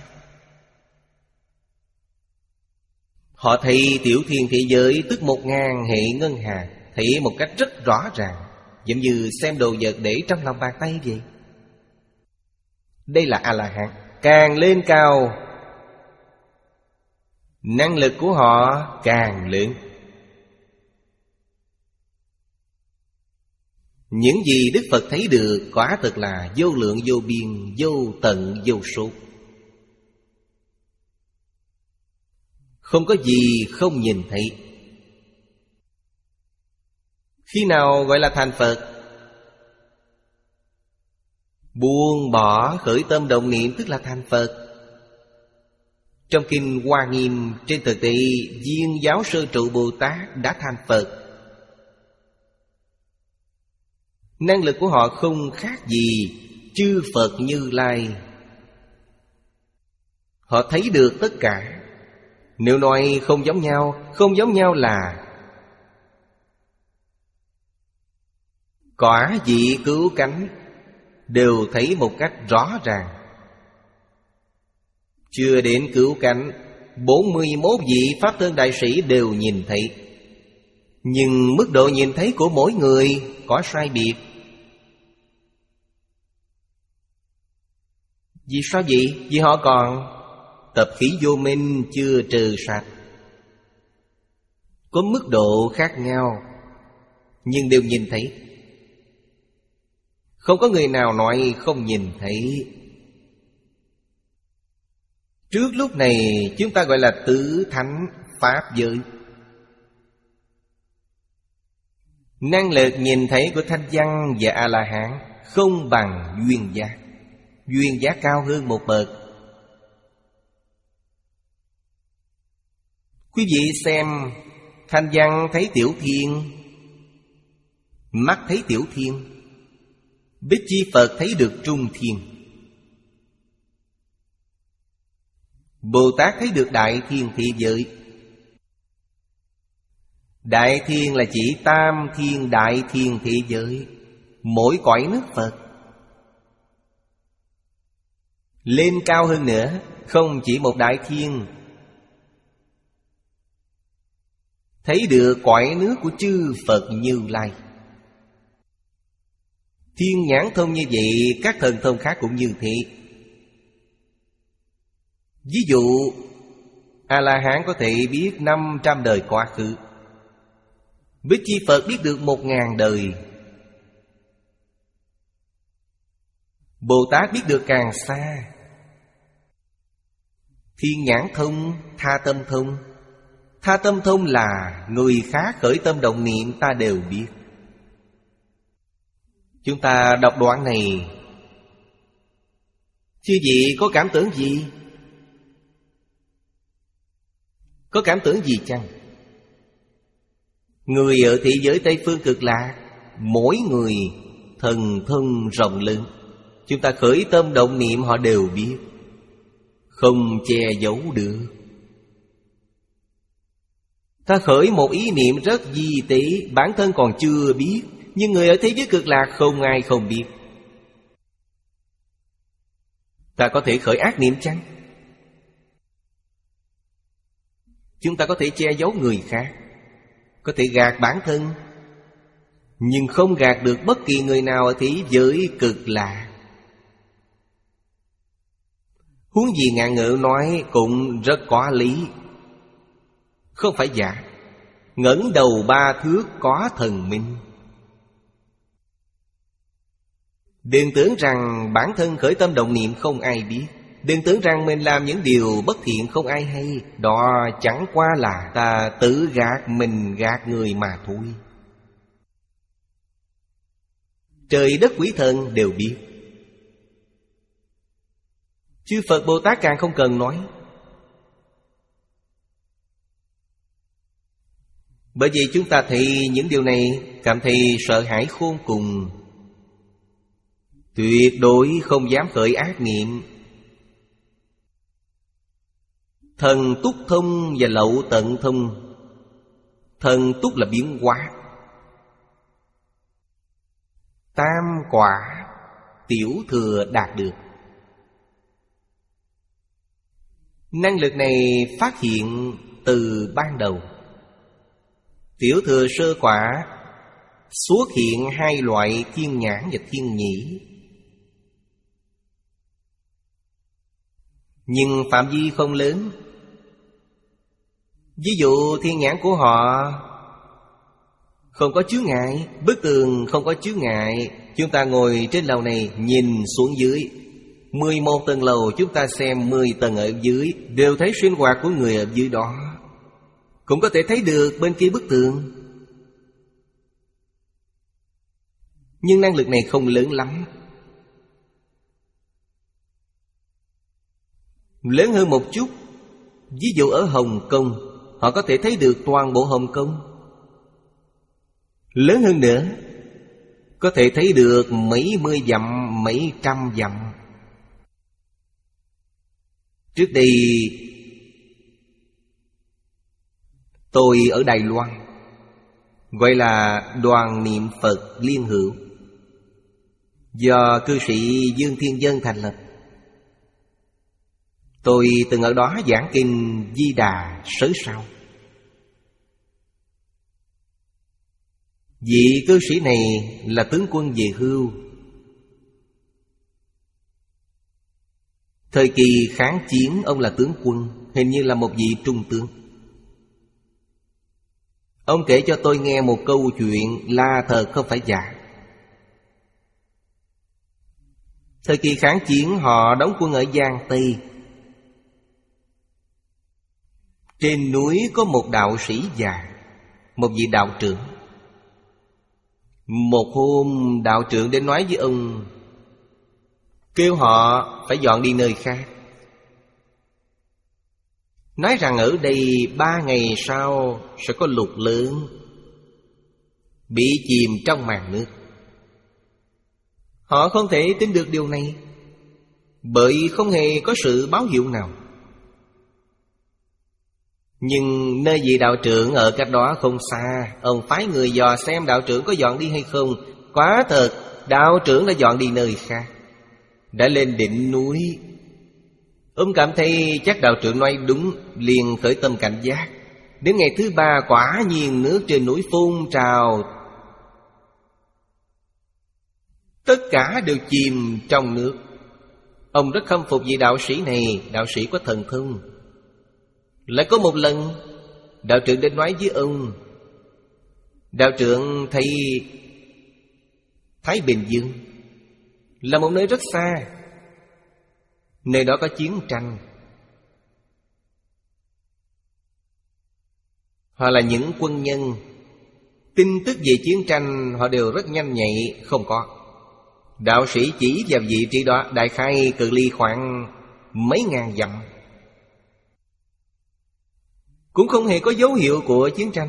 Họ thấy tiểu thiên thế giới tức một ngàn hệ ngân hà, thấy một cách rất rõ ràng, giống như xem đồ vật để trong lòng bàn tay vậy. Đây là A-la-hán. Càng lên cao, năng lực của họ càng lớn. Những gì Đức Phật thấy được quả thực là vô lượng vô biên, vô tận vô số. Không có gì không nhìn thấy. Khi nào gọi là thành Phật? Buông bỏ khởi tâm động niệm tức là thành Phật. Trong kinh Hoa Nghiêm, trên thực tế Viên Giáo Sơ Trụ Bồ Tát đã thành Phật. Năng lực của họ không khác gì chư Phật Như Lai. Họ thấy được tất cả. Nếu nói không giống nhau, không giống nhau là quả vị cứu cánh đều thấy một cách rõ ràng. Chưa đến cứu cánh, bốn mươi mốt vị Pháp Thân Đại Sĩ đều nhìn thấy. Nhưng mức độ nhìn thấy của mỗi người có sai biệt. Vì sao vậy? Vì họ còn tập khí vô minh chưa trừ sạch. Có mức độ khác nhau, nhưng đều nhìn thấy. Không có người nào nói không nhìn thấy. Trước lúc này chúng ta gọi là tứ thánh Pháp giới. Năng lực nhìn thấy của Thanh Văn và A-la-hán không bằng duyên giác. Duyên giác cao hơn một bậc. Quý vị xem, Thanh Văn thấy tiểu thiên, mắt thấy tiểu thiên, Bích Chi Phật thấy được trung thiên, Bồ Tát thấy được đại thiên thế giới. Đại thiên là chỉ tam thiên đại thiên thế giới, mỗi cõi nước Phật. Lên cao hơn nữa, không chỉ một đại thiên, thấy được cõi nước của chư Phật Như Lai. Thiên nhãn thông như vậy, các thần thông khác cũng như thế. Ví dụ A-la-hán có thể biết năm trăm đời quá khứ, Bích Chi Phật biết được một ngàn đời, Bồ Tát biết được càng xa. Thiên nhãn thông, tha tâm thông. Tha tâm thông là người khác khởi tâm động niệm ta đều biết. Chúng ta đọc đoạn này, chư vị có cảm tưởng gì? Có cảm tưởng gì chăng? Người ở thế giới Tây Phương Cực Lạc, mỗi người thần thông rộng lớn, chúng ta khởi tâm động niệm họ đều biết, không che giấu được. Ta khởi một ý niệm rất vi tế, bản thân còn chưa biết, nhưng người ở thế giới Cực Lạc không ai không biết. Ta có thể khởi ác niệm chăng? Chúng ta có thể che giấu người khác, có thể gạt bản thân, nhưng không gạt được bất kỳ người nào ở thế giới Cực Lạc. Huống gì Ngạn Ngữ nói cũng rất có lý, không phải giả. Ngẩng đầu ba thước có thần minh. Đừng tưởng rằng bản thân khởi tâm động niệm không ai biết, đừng tưởng rằng mình làm những điều bất thiện không ai hay. Đó chẳng qua là ta tự gạt mình gạt người mà thôi. Trời đất quỷ thần đều biết. Chư Phật Bồ Tát càng không cần nói. Bởi vì chúng ta thấy những điều này cảm thấy sợ hãi khôn cùng, tuyệt đối không dám khởi ác niệm. Thần túc thông và lậu tận thông. Thần túc là biến hóa, tam quả tiểu thừa đạt được. Năng lực này phát hiện từ ban đầu. Tiểu thừa sơ quả xuất hiện hai loại thiên nhãn và thiên nhĩ, nhưng phạm vi không lớn. Ví dụ thiên nhãn của họ không có chướng ngại, bức tường không có chướng ngại. Chúng ta ngồi trên lầu này nhìn xuống dưới, mười một tầng lầu, chúng ta xem mười tầng ở dưới, đều thấy sinh hoạt của người ở dưới đó, cũng có thể thấy được bên kia bức tường. Nhưng năng lực này không lớn lắm. Lớn hơn một chút, ví dụ ở Hồng Kông, họ có thể thấy được toàn bộ Hồng Kông. Lớn hơn nữa, có thể thấy được mấy mươi dặm, mấy trăm dặm. Trước đây tôi ở Đài Loan, gọi là Đoàn Niệm Phật Liên Hữu, do cư sĩ Dương Thiên Dân thành lập. Tôi từng ở đó giảng kinh Di Đà Sớ Sao. Vị cư sĩ này là tướng quân về hưu. Thời kỳ kháng chiến ông là tướng quân, hình như là một vị trung tướng. Ông kể cho tôi nghe một câu chuyện là thật không phải giả. Thời kỳ kháng chiến họ đóng quân ở Giang Tây. Trên núi có một đạo sĩ già, một vị đạo trưởng. Một hôm đạo trưởng đến nói với ông, kêu họ phải dọn đi nơi khác, nói rằng ở đây ba ngày sau sẽ có lụt lớn, bị chìm trong màn nước. Họ không thể tin được điều này, bởi không hề có sự báo hiệu nào. Nhưng nơi vị đạo trưởng ở cách đó không xa, ông phái người dò xem đạo trưởng có dọn đi hay không. Quả thật, đạo trưởng đã dọn đi nơi khác, đã lên đỉnh núi. Ông cảm thấy chắc đạo trưởng nói đúng, liền khởi tâm cảnh giác. Đến ngày thứ ba, quả nhiên nước trên núi phun trào, tất cả đều chìm trong nước. Ông rất khâm phục vị đạo sĩ này. Đạo sĩ có thần thông. Lại có một lần đạo trưởng đến nói với ông: đạo trưởng thấy Thái Bình Dương là một nơi rất xa, nơi đó có chiến tranh, họ là những quân nhân, tin tức về chiến tranh họ đều rất nhanh nhạy. Không có. Đạo sĩ chỉ vào vị trí đó, đại khái cự ly khoảng mấy ngàn dặm, cũng không hề có dấu hiệu của chiến tranh.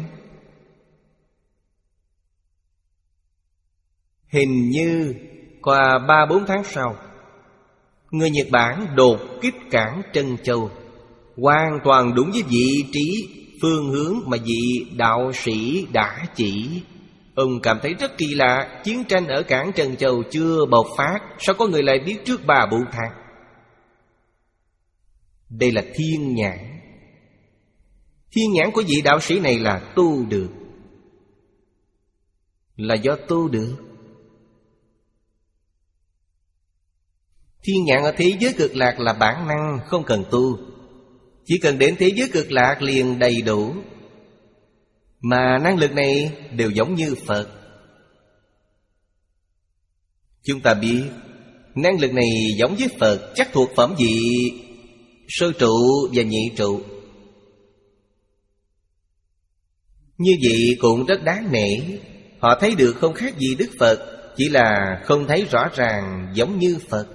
Hình như qua ba bốn tháng sau, người Nhật Bản đột kích cảng Trân Châu, hoàn toàn đúng với vị trí phương hướng mà vị đạo sĩ đã chỉ. Ông cảm thấy rất kỳ lạ. Chiến tranh ở cảng Trân Châu chưa bộc phát, sao có người lại biết trước ba bốn tháng? Đây là thiên nhãn. Thiên nhãn của vị đạo sĩ này là tu được, là do tu được. Thiên nhãn ở thế giới cực lạc là bản năng, không cần tu. Chỉ cần đến thế giới cực lạc liền đầy đủ. Mà năng lực này đều giống như Phật. Chúng ta biết năng lực này giống với Phật, chắc thuộc phẩm vị sơ trụ và nhị trụ. Như vậy cũng rất đáng nể. Họ thấy được không khác gì Đức Phật, chỉ là không thấy rõ ràng giống như Phật.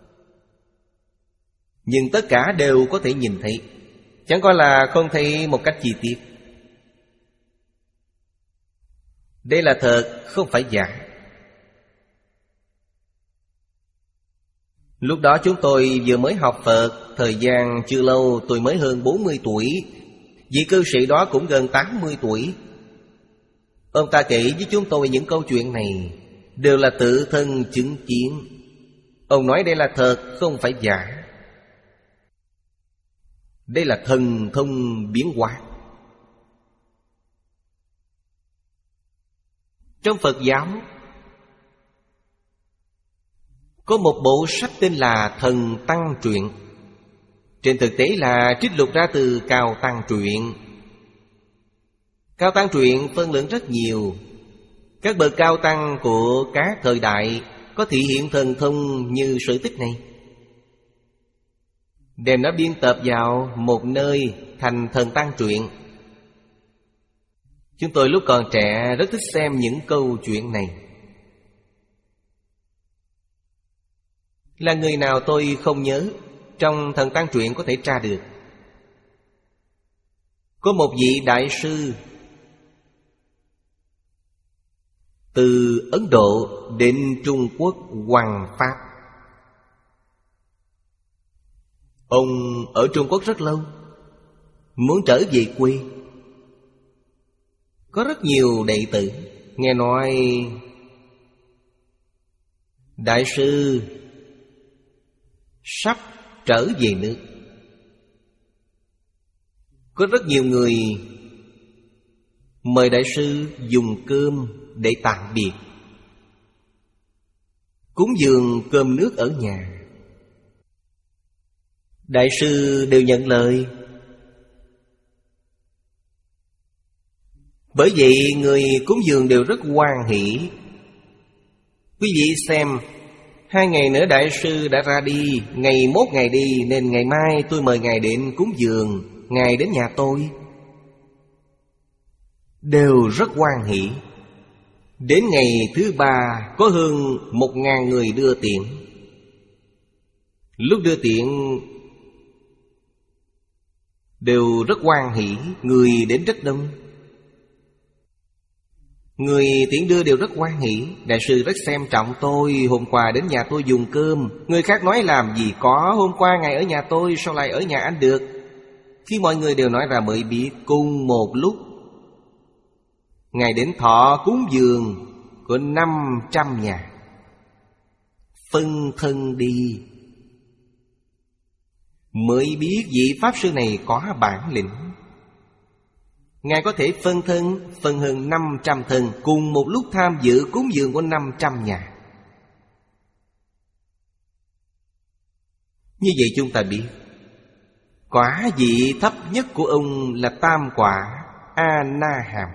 Nhưng tất cả đều có thể nhìn thấy, chẳng qua là không thấy một cách chi tiết. Đây là thật, không phải giả. Lúc đó chúng tôi vừa mới học Phật, thời gian chưa lâu, tôi mới hơn bốn mươi tuổi. Vị cư sĩ đó cũng gần tám mươi tuổi. Ông ta kể với chúng tôi những câu chuyện này đều là tự thân chứng kiến. Ông nói đây là thật, không phải giả. Đây là thần thông biến hóa. Trong Phật giáo có một bộ sách tên là Thần Tăng Truyện. Trên thực tế là trích lục ra từ Cao Tăng Truyện. Cao Tăng Truyện phân lượng rất nhiều. Các bậc cao tăng của các thời đại có thị hiện thần thông như sự tích này, đem nó biên tập vào một nơi thành Thần Tăng Truyện. Chúng tôi lúc còn trẻ rất thích xem những câu chuyện này. Là người nào tôi không nhớ, trong Thần Tăng Truyện có thể tra được. Có một vị đại sư từ Ấn Độ đến Trung Quốc hoằng pháp. Ông ở Trung Quốc rất lâu, muốn trở về quê. Có rất nhiều đệ tử nghe nói đại sư sắp trở về nước. Có rất nhiều người mời đại sư dùng cơm để tạm biệt, cúng dường cơm nước ở nhà. Đại sư đều nhận lời. Bởi vậy người cúng dường đều rất hoan hỷ. Quý vị xem, hai ngày nữa đại sư đã ra đi, ngày mốt ngày đi, nên ngày mai tôi mời ngài đến cúng dường, ngài đến nhà tôi. Đều rất hoan hỷ. Đến ngày thứ ba có hơn một ngàn người đưa tiễn. Lúc đưa tiễn đều rất hoan hỷ, người đến rất đông. Người tiễn đưa đều rất hoan hỷ. Đại sư rất xem trọng tôi, hôm qua đến nhà tôi dùng cơm. Người khác nói làm gì có, hôm qua ngài ở nhà tôi, sao lại ở nhà anh được? Khi mọi người đều nói ra mới biết, cùng một lúc ngài đến thọ cúng dường của năm trăm nhà. Phân thân đi, mới biết vị Pháp Sư này có bản lĩnh. Ngài có thể phân thân, phân hơn năm trăm thân, cùng một lúc tham dự cúng dường của năm trăm nhà. Như vậy chúng ta biết quả vị thấp nhất của ông là tam quả A-na-hàm.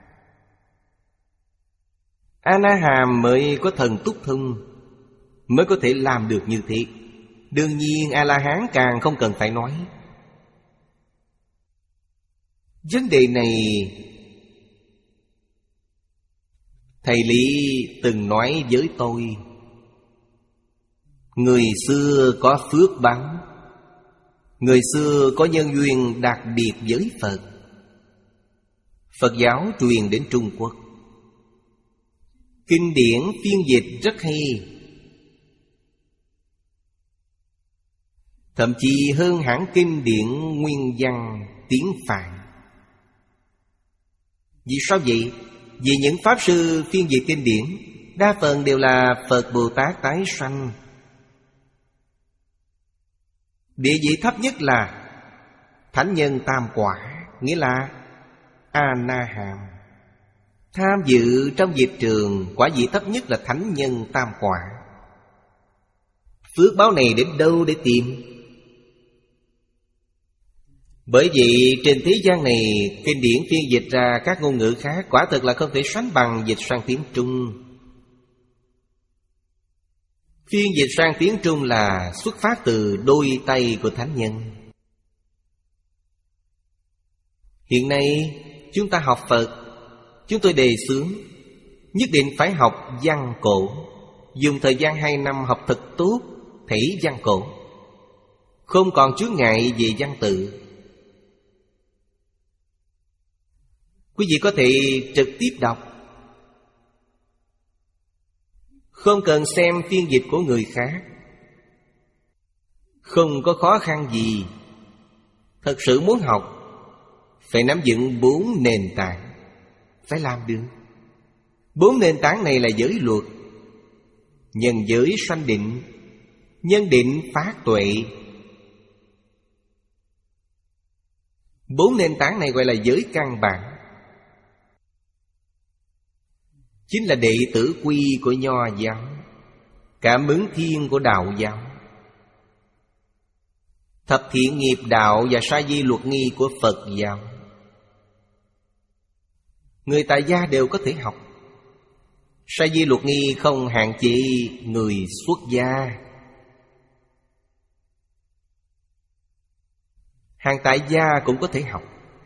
A-na-hàm mới có thần túc thông, mới có thể làm được như thế. Đương nhiên A-la-hán càng không cần phải nói. Vấn đề này thầy Lý từng nói với tôi. Người xưa có phước báo, người xưa có nhân duyên đặc biệt với Phật. Phật giáo truyền đến Trung Quốc, kinh điển phiên dịch rất hay, thậm chí hơn hẳn kinh điển nguyên văn tiếng Phạn. Vì sao vậy? Vì những Pháp sư phiên dịch kinh điển đa phần đều là Phật Bồ Tát tái sanh. Địa vị thấp nhất là thánh nhân tam quả, nghĩa là A-na-hàm. Tham dự trong dịch trường, quả vị thấp nhất là thánh nhân tam quả. Phước báo này đến đâu để tìm? Bởi vì trên thế gian này, kinh điển phiên dịch ra các ngôn ngữ khác quả thật là không thể sánh bằng dịch sang tiếng Trung. Phiên dịch sang tiếng Trung là xuất phát từ đôi tay của thánh nhân. Hiện nay chúng ta học Phật, chúng tôi đề xướng nhất định phải học văn cổ. Dùng thời gian hai năm học thật tốt thể văn cổ, không còn chướng ngại về văn tự. Quý vị có thể trực tiếp đọc, không cần xem phiên dịch của người khác. Không có khó khăn gì. Thật sự muốn học, phải nắm vững bốn nền tảng, phải làm được. Bốn nền tảng này là giới luật, nhân giới sanh định, nhân định phát tuệ. Bốn nền tảng này gọi là giới căn bản, chính là đệ tử quy của Nho giáo, cảm ứng thiên của Đạo giáo, thập thiện nghiệp đạo và sa di luật nghi của Phật giáo. Người tại gia đều có thể học. Sa di luật nghi không hạn chế người xuất gia. Hàng tại gia cũng có thể học.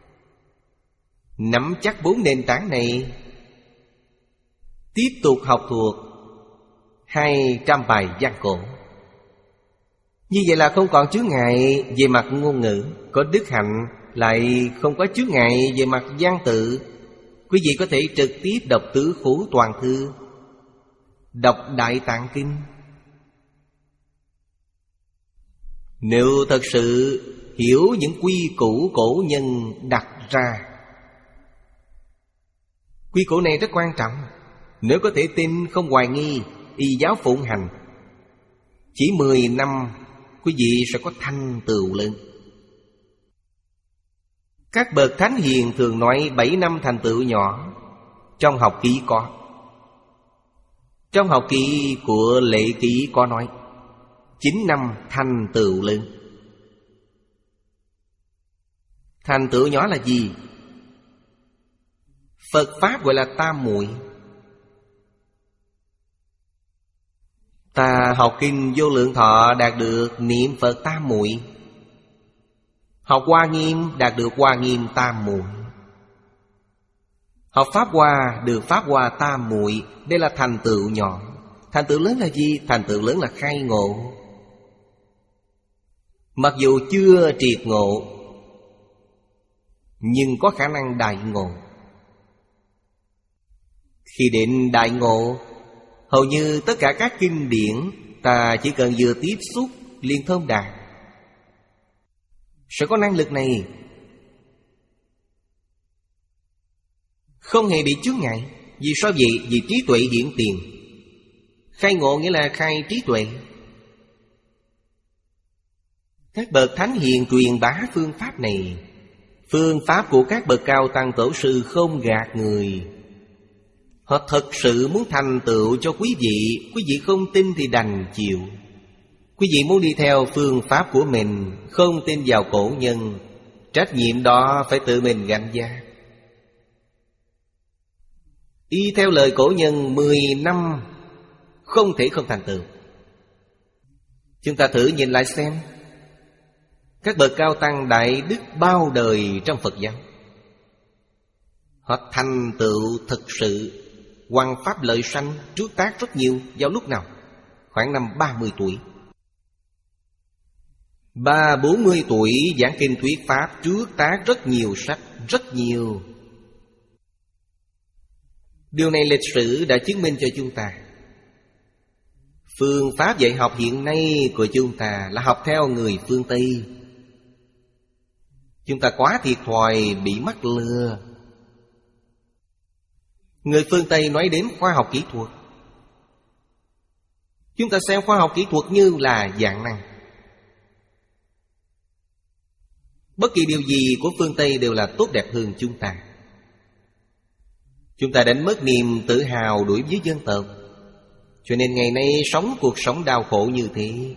Nắm chắc bốn nền tảng này, tiếp tục học thuộc hai trăm bài văn cổ. Như vậy là không còn chướng ngại về mặt ngôn ngữ, có đức hạnh, lại không có chướng ngại về mặt văn tự. Quý vị có thể trực tiếp đọc Tứ Khố Toàn Thư, đọc Đại Tạng Kinh. Nếu thật sự hiểu những quy củ cổ nhân đặt ra, quy củ này rất quan trọng. Nếu có thể tin không hoài nghi, y giáo phụng hành, chỉ mười năm quý vị sẽ có thành tựu lớn. Các bậc thánh hiền thường nói bảy năm thành tựu nhỏ. Trong học ký có. Trong học ký của Lệ Ký có nói chín năm thành tựu lớn. Thành tựu nhỏ là gì? Phật Pháp gọi là tam muội. Ta học kinh Vô Lượng Thọ đạt được niệm Phật tam muội, học Hoa Nghiêm đạt được Hoa Nghiêm tam muội, học Pháp Hoa được Pháp Hoa tam muội. Đây là thành tựu nhỏ. Thành tựu lớn là gì? Thành tựu lớn là khai ngộ. Mặc dù chưa triệt ngộ, nhưng có khả năng đại ngộ. Khi đến đại ngộ, hầu như tất cả các kinh điển ta chỉ cần vừa tiếp xúc liền thông đạt, sẽ có năng lực này, không hề bị chướng ngại. Vì sao vậy? Vì trí tuệ hiển tiền. Khai ngộ nghĩa là khai trí tuệ. Các bậc thánh hiền truyền bá phương pháp này. Phương pháp của các bậc cao tăng tổ sư không gạt người. Họ thật sự muốn thành tựu cho quý vị. Quý vị không tin thì đành chịu. Quý vị muốn đi theo phương pháp của mình, không tin vào cổ nhân, trách nhiệm đó phải tự mình gánh vác. Y theo lời cổ nhân mười năm không thể không thành tựu. Chúng ta thử nhìn lại xem, các bậc cao tăng đại đức bao đời trong Phật giáo, họ thành tựu thực sự hoằng pháp lợi sanh, trước tác rất nhiều. Vào lúc nào? Khoảng năm ba mươi tuổi. Ba bốn mươi tuổi giảng kinh thuyết pháp, trước tác rất nhiều sách, rất nhiều. Điều này lịch sử đã chứng minh cho chúng ta. Phương pháp dạy học hiện nay của chúng ta là học theo người phương Tây. Chúng ta quá thiệt thòi, bị mắc lừa. Người phương Tây nói đến khoa học kỹ thuật, chúng ta xem khoa học kỹ thuật như là vạn năng. Bất kỳ điều gì của phương Tây đều là tốt đẹp hơn chúng ta. Chúng ta đánh mất niềm tự hào đối với dân tộc, cho nên ngày nay sống cuộc sống đau khổ như thế.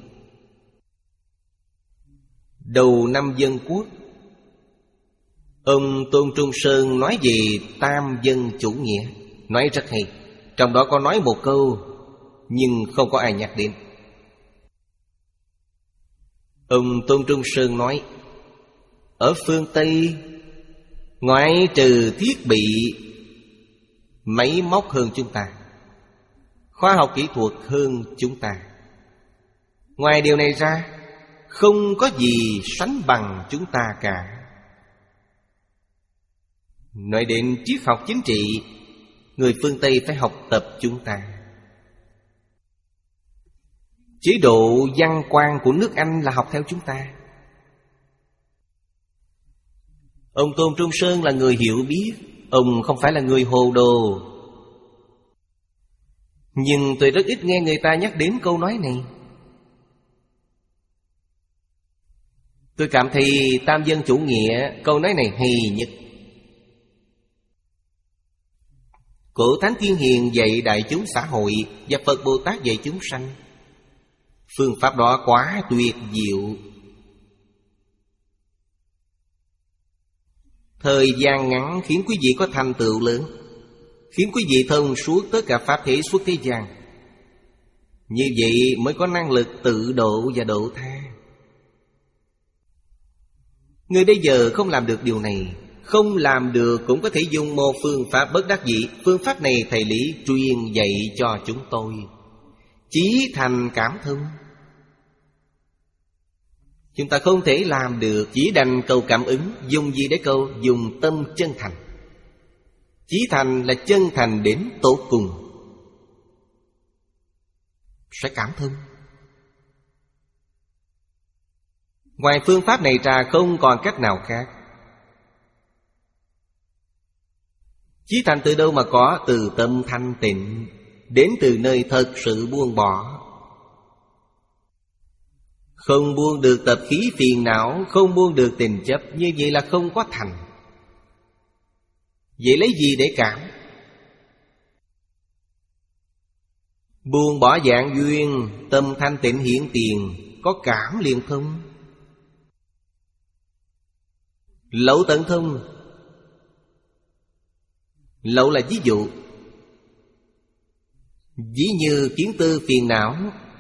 Đầu năm Dân Quốc, ông Tôn Trung Sơn nói về tam dân chủ nghĩa, nói rất hay. Trong đó có nói một câu, nhưng không có ai nhắc đến. Ông Tôn Trung Sơn nói, ở phương Tây, ngoại trừ thiết bị máy móc hơn chúng ta, khoa học kỹ thuật hơn chúng ta, ngoài điều này ra, không có gì sánh bằng chúng ta cả. Nói đến triết học chính trị, người phương Tây phải học tập chúng ta. Chế độ văn quan của nước Anh là học theo chúng ta. Ông Tôn Trung Sơn là người hiểu biết, ông không phải là người hồ đồ. Nhưng tôi rất ít nghe người ta nhắc đến câu nói này. Tôi cảm thấy tam dân chủ nghĩa, câu nói này hay nhất. Cổ Thánh Thiên Hiền dạy đại chúng xã hội, và Phật Bồ Tát dạy chúng sanh. Phương pháp đó quá tuyệt diệu. Thời gian ngắn khiến quý vị có thành tựu lớn, khiến quý vị thông suốt tất cả pháp thể suốt thế gian. Như vậy mới có năng lực tự độ và độ tha. Người bây giờ không làm được điều này, không làm được cũng có thể dùng một phương pháp bất đắc dĩ. Phương pháp này thầy Lý truyền dạy cho chúng tôi, chí thành cảm thông. Chúng ta không thể làm được, chỉ đành cầu cảm ứng. Dùng gì để cầu? Dùng tâm chân thành. Chí thành là chân thành đến tột cùng, sẽ cảm thông. Ngoài phương pháp này ra không còn cách nào khác. Chí thành từ đâu mà có? Từ tâm thanh tịnh, đến từ nơi thật sự buông bỏ. Không buông được tập khí phiền não, không buông được tình chấp, như vậy là không có thành. Vậy lấy gì để cảm? Buông bỏ dạng duyên, tâm thanh tịnh hiển tiền, có cảm liền thông. Lậu tận thông. Lậu là ví dụ. Ví như kiến tư phiền não.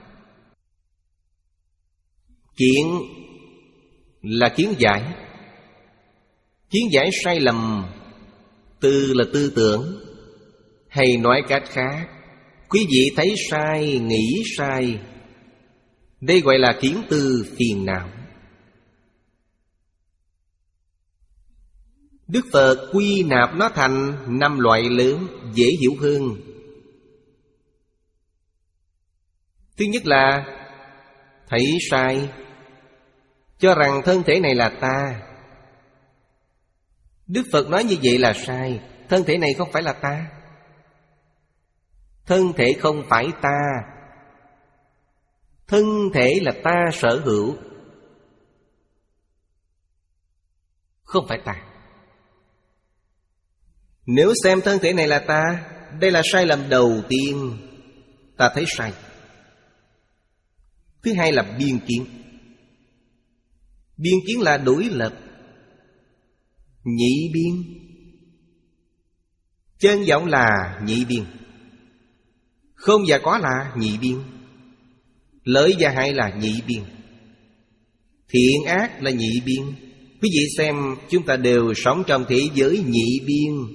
Kiến là kiến giải. Kiến giải sai lầm. Tư là tư tưởng. Hay nói cách khác, quý vị thấy sai, nghĩ sai, đây gọi là kiến tư phiền não. Đức Phật quy nạp nó thành năm loại lớn, dễ hiểu hơn. Thứ nhất là thấy sai, cho rằng thân thể này là ta. Đức Phật nói như vậy là sai. Thân thể này không phải là ta. Thân thể không phải ta. Thân thể là ta sở hữu, không phải ta. Nếu xem thân thể này là ta, đây là sai lầm đầu tiên. Ta thấy sai. Thứ hai là biên kiến. Biên kiến là đối lập. Nhị biên. Chân vọng là nhị biên. Không và có là nhị biên. Lợi và hại là nhị biên. Thiện ác là nhị biên. Quý vị xem, chúng ta đều sống trong thế giới nhị biên.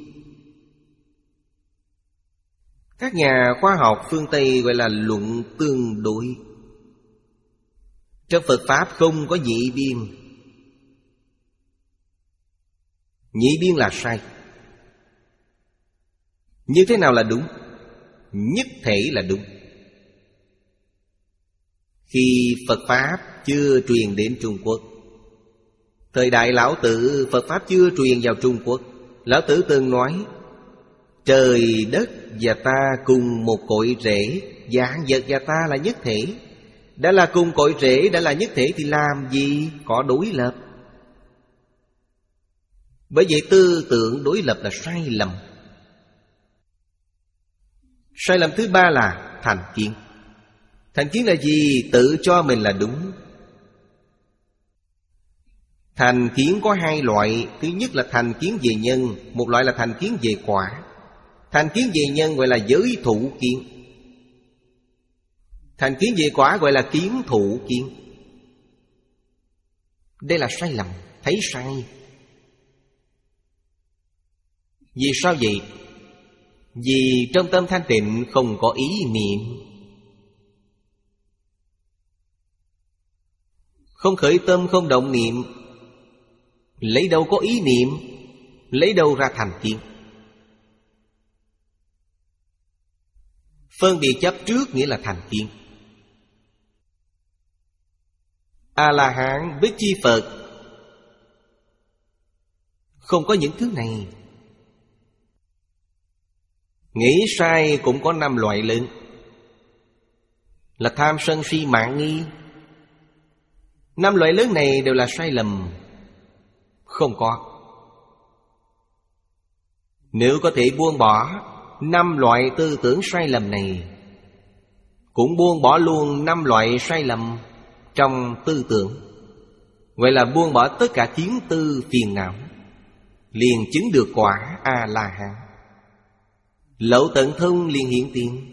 Các nhà khoa học phương Tây gọi là luận tương đối. Trong Phật Pháp không có nhị biên. Nhị biên là sai. Như thế nào là đúng? Nhất thể là đúng. Khi Phật Pháp chưa truyền đến Trung Quốc, thời đại Lão Tử, Phật Pháp chưa truyền vào Trung Quốc, Lão Tử từng nói: trời đất và ta cùng một cội rễ, vạn vật và ta là nhất thể. Đã là cùng cội rễ, đã là nhất thể thì làm gì có đối lập? Bởi vậy tư tưởng đối lập là sai lầm. Sai lầm thứ ba là thành kiến. Thành kiến là gì? Tự cho mình là đúng. Thành kiến có hai loại. Thứ nhất là thành kiến về nhân, một loại là thành kiến về quả. Thành kiến về nhân gọi là giới thủ kiến. Thành kiến về quả gọi là kiến thủ kiến. Đây là sai lầm, thấy sai. Vì sao vậy? Vì trong tâm thanh tịnh không có ý niệm. Không khởi tâm, không động niệm, lấy đâu có ý niệm, lấy đâu ra thành kiến. Phân biệt chấp trước nghĩa là thành kiến. A-la-hán, Bích Chi Phật không có những thứ này. Nghĩ sai cũng có năm loại lớn, là tham sân si mạng nghi. Năm loại lớn này đều là sai lầm. Không có. Nếu có thể buông bỏ năm loại tư tưởng sai lầm này, cũng buông bỏ luôn năm loại sai lầm trong tư tưởng, gọi là buông bỏ tất cả kiến tư phiền não, liền chứng được quả A-la-hán. Lậu tận thông liền hiện tiền.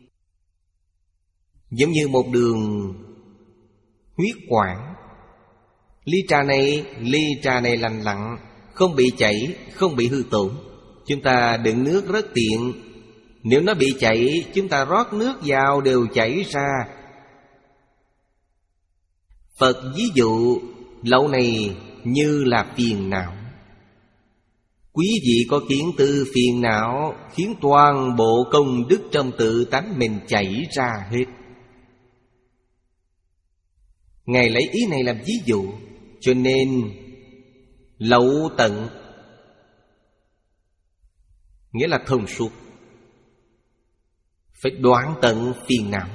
Giống như một đường huyết quản. Ly trà này, ly trà này lành lặn, không bị chảy, không bị hư tổn. Chúng ta đựng nước rất tiện. Nếu nó bị chảy, chúng ta rót nước vào đều chảy ra. Phật ví dụ lậu này như là phiền não. Quý vị có kiến tư phiền não, khiến toàn bộ công đức trong tự tánh mình chảy ra hết. Ngài lấy ý này làm ví dụ, cho nên lậu tận nghĩa là thông suốt. Phải đoạn tận phiền não,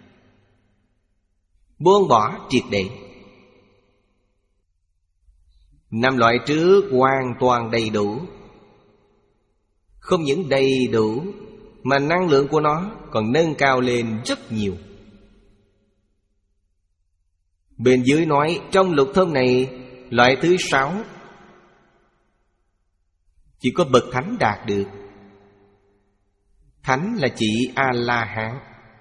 buông bỏ triệt để. Năm loại trước hoàn toàn đầy đủ. Không những đầy đủ, mà năng lượng của nó còn nâng cao lên rất nhiều. Bên dưới nói trong lục thông này, loại thứ sáu chỉ có bậc thánh đạt được. Thánh là chỉ A-la-hán.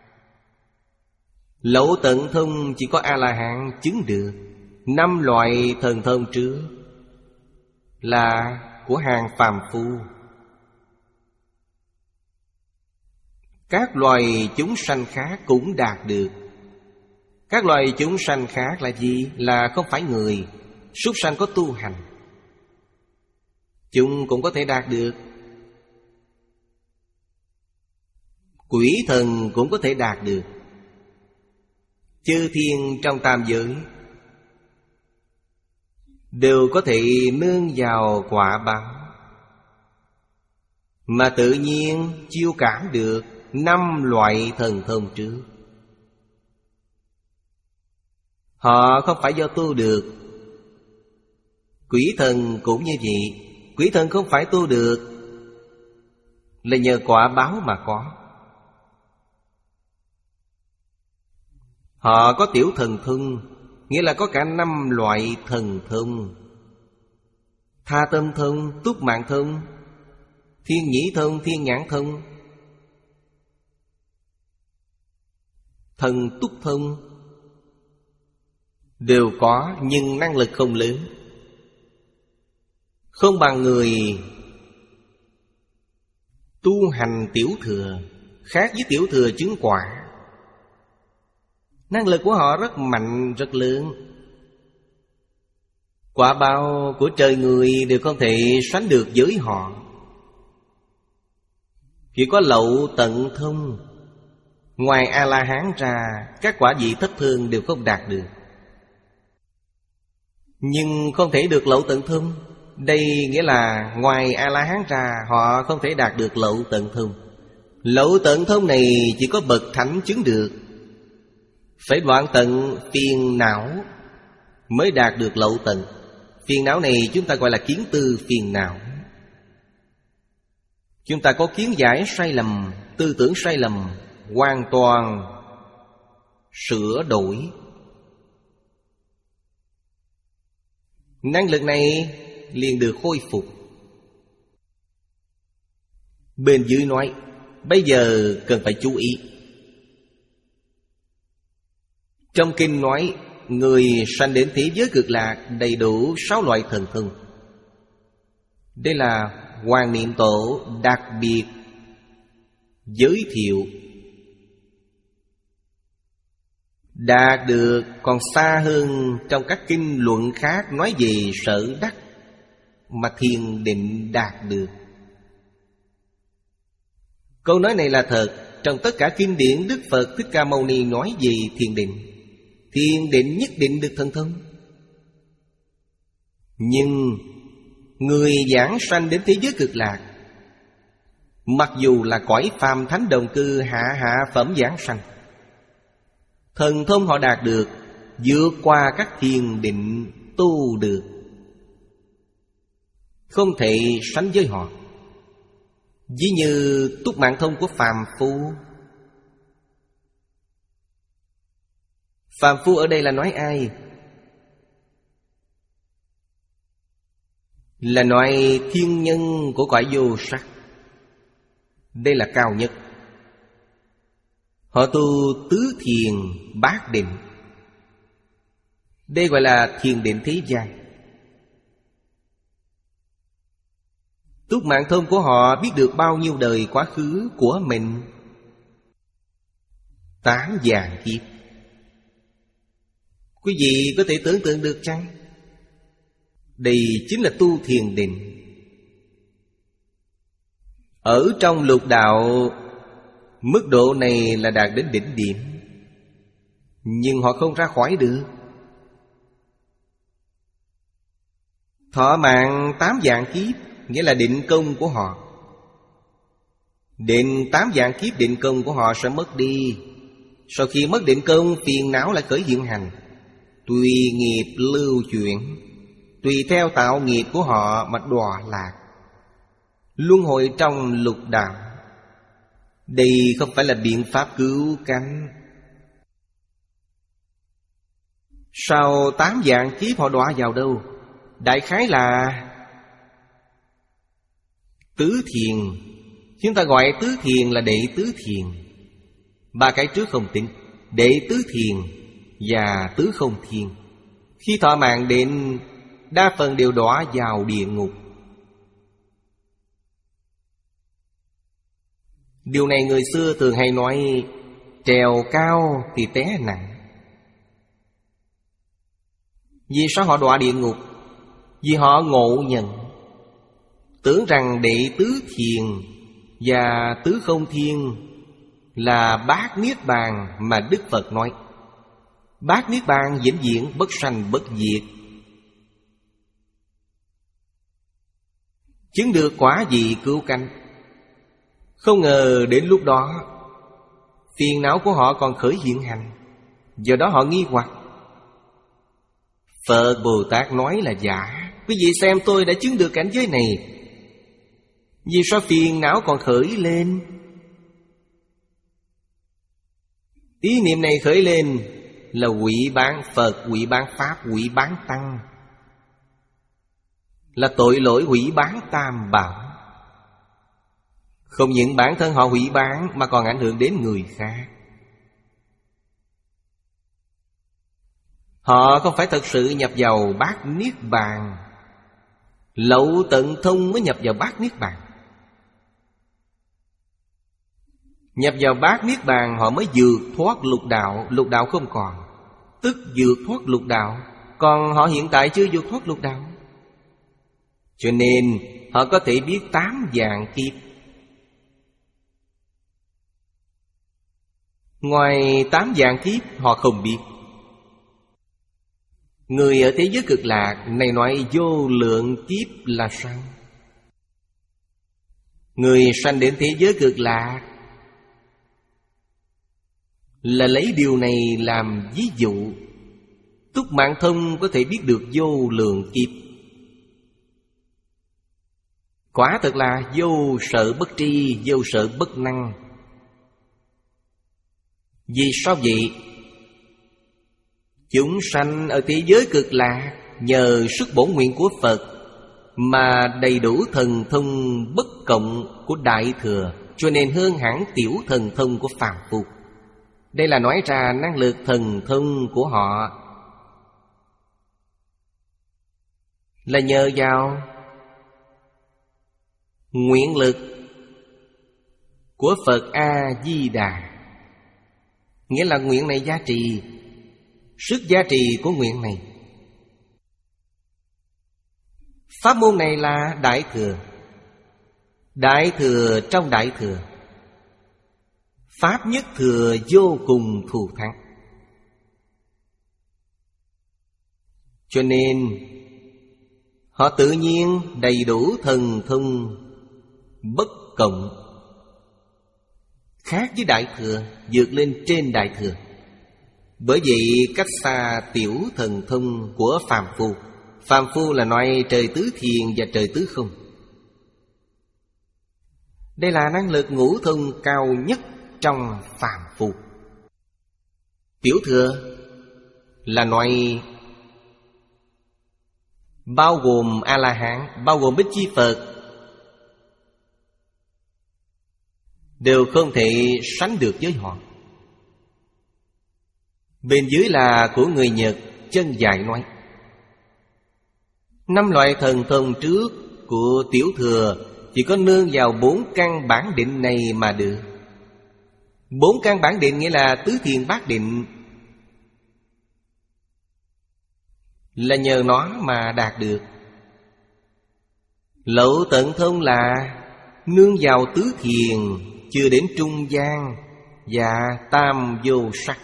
Lậu tận thông chỉ có A-la-hán chứng được. Năm loại thần thông trước là của hàng phàm phu. Các loài chúng sanh khác cũng đạt được. Các loài chúng sanh khác là gì? Là không phải người. Súc sanh có tu hành, chúng cũng có thể đạt được. Quỷ thần cũng có thể đạt được. Chư thiên trong tam giới đều có thể nương vào quả báo, mà tự nhiên chiêu cảm được năm loại thần thông trước. Họ không phải do tu được. Quỷ thần cũng như vậy. Quỷ thần không phải tu được, là nhờ quả báo mà có. Họ có tiểu thần thông, nghĩa là có cả năm loại thần thông: tha tâm thông, túc mạng thông, thiên nhĩ thông, thiên nhãn thông, thần túc thông. Đều có, nhưng năng lực không lớn, không bằng người tu hành tiểu thừa, khác với tiểu thừa chứng quả. Năng lực của họ rất mạnh, rất lớn. Quả báo của trời người đều không thể sánh được với họ. Chỉ có lậu tận thông, ngoài A-la-hán ra, các quả vị thấp hơn đều không đạt được. Nhưng không thể được lậu tận thông. Đây nghĩa là ngoài A-la-hán ra, họ không thể đạt được lậu tận thông. Lậu tận thông này chỉ có bậc thánh chứng được. Phải đoạn tận phiền não mới đạt được lậu tận. Phiền não này chúng ta gọi là kiến tư phiền não. Chúng ta có kiến giải sai lầm, tư tưởng sai lầm, hoàn toàn sửa đổi. Năng lực này liền được khôi phục. Bên dưới nói, bây giờ cần phải chú ý. Trong kinh nói, người sanh đến thế giới cực lạc đầy đủ sáu loại thần thông. Đây là Hoàng Niệm Tổ đặc biệt giới thiệu. Đạt được còn xa hơn trong các kinh luận khác nói về sở đắc mà thiền định đạt được. Câu nói này là thật. Trong tất cả kinh điển Đức Phật Thích Ca Mâu Ni nói về thiền định. Thiền định nhất định được thần thông. Nhưng người giảng sanh đến thế giới cực lạc, mặc dù là cõi phàm thánh đồng cư hạ hạ phẩm giảng sanh, thần thông họ đạt được vượt qua các thiền định tu được, không thể sánh với họ. Ví như túc mạng thông của phàm phu. Phàm phu ở đây là nói ai? Là nói thiên nhân của cõi vô sắc. Đây là cao nhất. Họ tu tứ thiền bát định. Đây gọi là thiền định thế gian. Túc mạng thông của họ biết được bao nhiêu đời quá khứ của mình. Tám vạn kiếp. Quý vị có thể tưởng tượng được chăng? Đây chính là tu thiền định. Ở trong lục đạo, mức độ này là đạt đến đỉnh điểm, nhưng họ không ra khỏi được. Thọ mạng tám vạn kiếp, nghĩa là định công của họ. Định tám vạn kiếp định công của họ sẽ mất đi. Sau khi mất định công, phiền não lại khởi hiện hành. Tùy nghiệp lưu chuyển, tùy theo tạo nghiệp của họ mà đọa lạc, luân hồi trong lục đạo. Đây không phải là biện pháp cứu cánh. Sau tám vạn kiếp họ đọa vào đâu? Đại khái là tứ thiền. Chúng ta gọi tứ thiền là đệ tứ thiền. Ba cái trước không tính. Đệ tứ thiền và tứ không thiền. Khi thọ mạng đến, đa phần đều đọa vào địa ngục. Điều này người xưa thường hay nói, trèo cao thì té nặng. Vì sao họ đọa địa ngục? Vì họ ngộ nhận, tưởng rằng đệ tứ thiền và tứ không thiên là bát niết bàn mà Đức Phật nói. Bát niết bàn vĩnh viễn bất sanh bất diệt. Chứng được quả vị cứu cánh. Không ngờ đến lúc đó phiền não của họ còn khởi hiện hành. Do đó họ nghi hoặc. Phật Bồ Tát nói là giả. Quý vị xem tôi đã chứng được cảnh giới này, vì sao phiền não còn khởi lên? Ý niệm này khởi lên, là hủy bán Phật, hủy bán Pháp, hủy bán Tăng, là tội lỗi hủy bán tam bảo. Không những bản thân họ hủy bán mà còn ảnh hưởng đến người khác. Họ không phải thật sự nhập vào bát Niết Bàn. Lậu tận thông mới nhập vào bát Niết Bàn. Nhập vào bát Niết Bàn họ mới vượt thoát lục đạo. Lục đạo không còn, tức vượt thoát lục đạo. Còn họ hiện tại chưa vượt thoát lục đạo, cho nên họ có thể biết tám vạn kiếp. Ngoài tám vạn kiếp họ không biết. Người ở thế giới cực lạc này nói vô lượng kiếp là sao? Người sanh đến thế giới cực lạc là lấy điều này làm ví dụ. Túc Mạng Thông có thể biết được vô lượng kiếp. Quả thật là vô sợ bất tri, vô sợ bất năng. Vì sao vậy? Chúng sanh ở thế giới cực lạc nhờ sức bổn nguyện của Phật mà đầy đủ thần thông bất cộng của Đại Thừa, cho nên hơn hẳn tiểu thần thông của phàm phu. Đây là nói ra năng lực thần thông của họ là nhờ vào nguyện lực của Phật A-di-đà. Nghĩa là nguyện này giá trị, sức giá trị của nguyện này. Pháp môn này là Đại Thừa. Đại Thừa trong Đại Thừa, Pháp nhất thừa vô cùng thù thắng. Cho nên họ tự nhiên đầy đủ thần thông bất cộng, khác với Đại Thừa, vượt lên trên Đại Thừa. Bởi vậy cách xa tiểu thần thông của phàm phu. Phàm phu là nói trời tứ thiền và trời tứ không. Đây là năng lực ngũ thông cao nhất trong phàm phu. Tiểu thừa là nói bao gồm A-la-hán, bao gồm Bích Chi Phật, đều không thể sánh được với họ. Bên dưới là của người Nhật Chân Dài nói năm loại thần thông trước của tiểu thừa chỉ có nương vào bốn căn bản định này mà được. Bốn căn bản định nghĩa là tứ thiền bát định, là nhờ nó mà đạt được. Lậu tận thông là nương vào tứ thiền, chưa đến trung gian và tam vô sắc.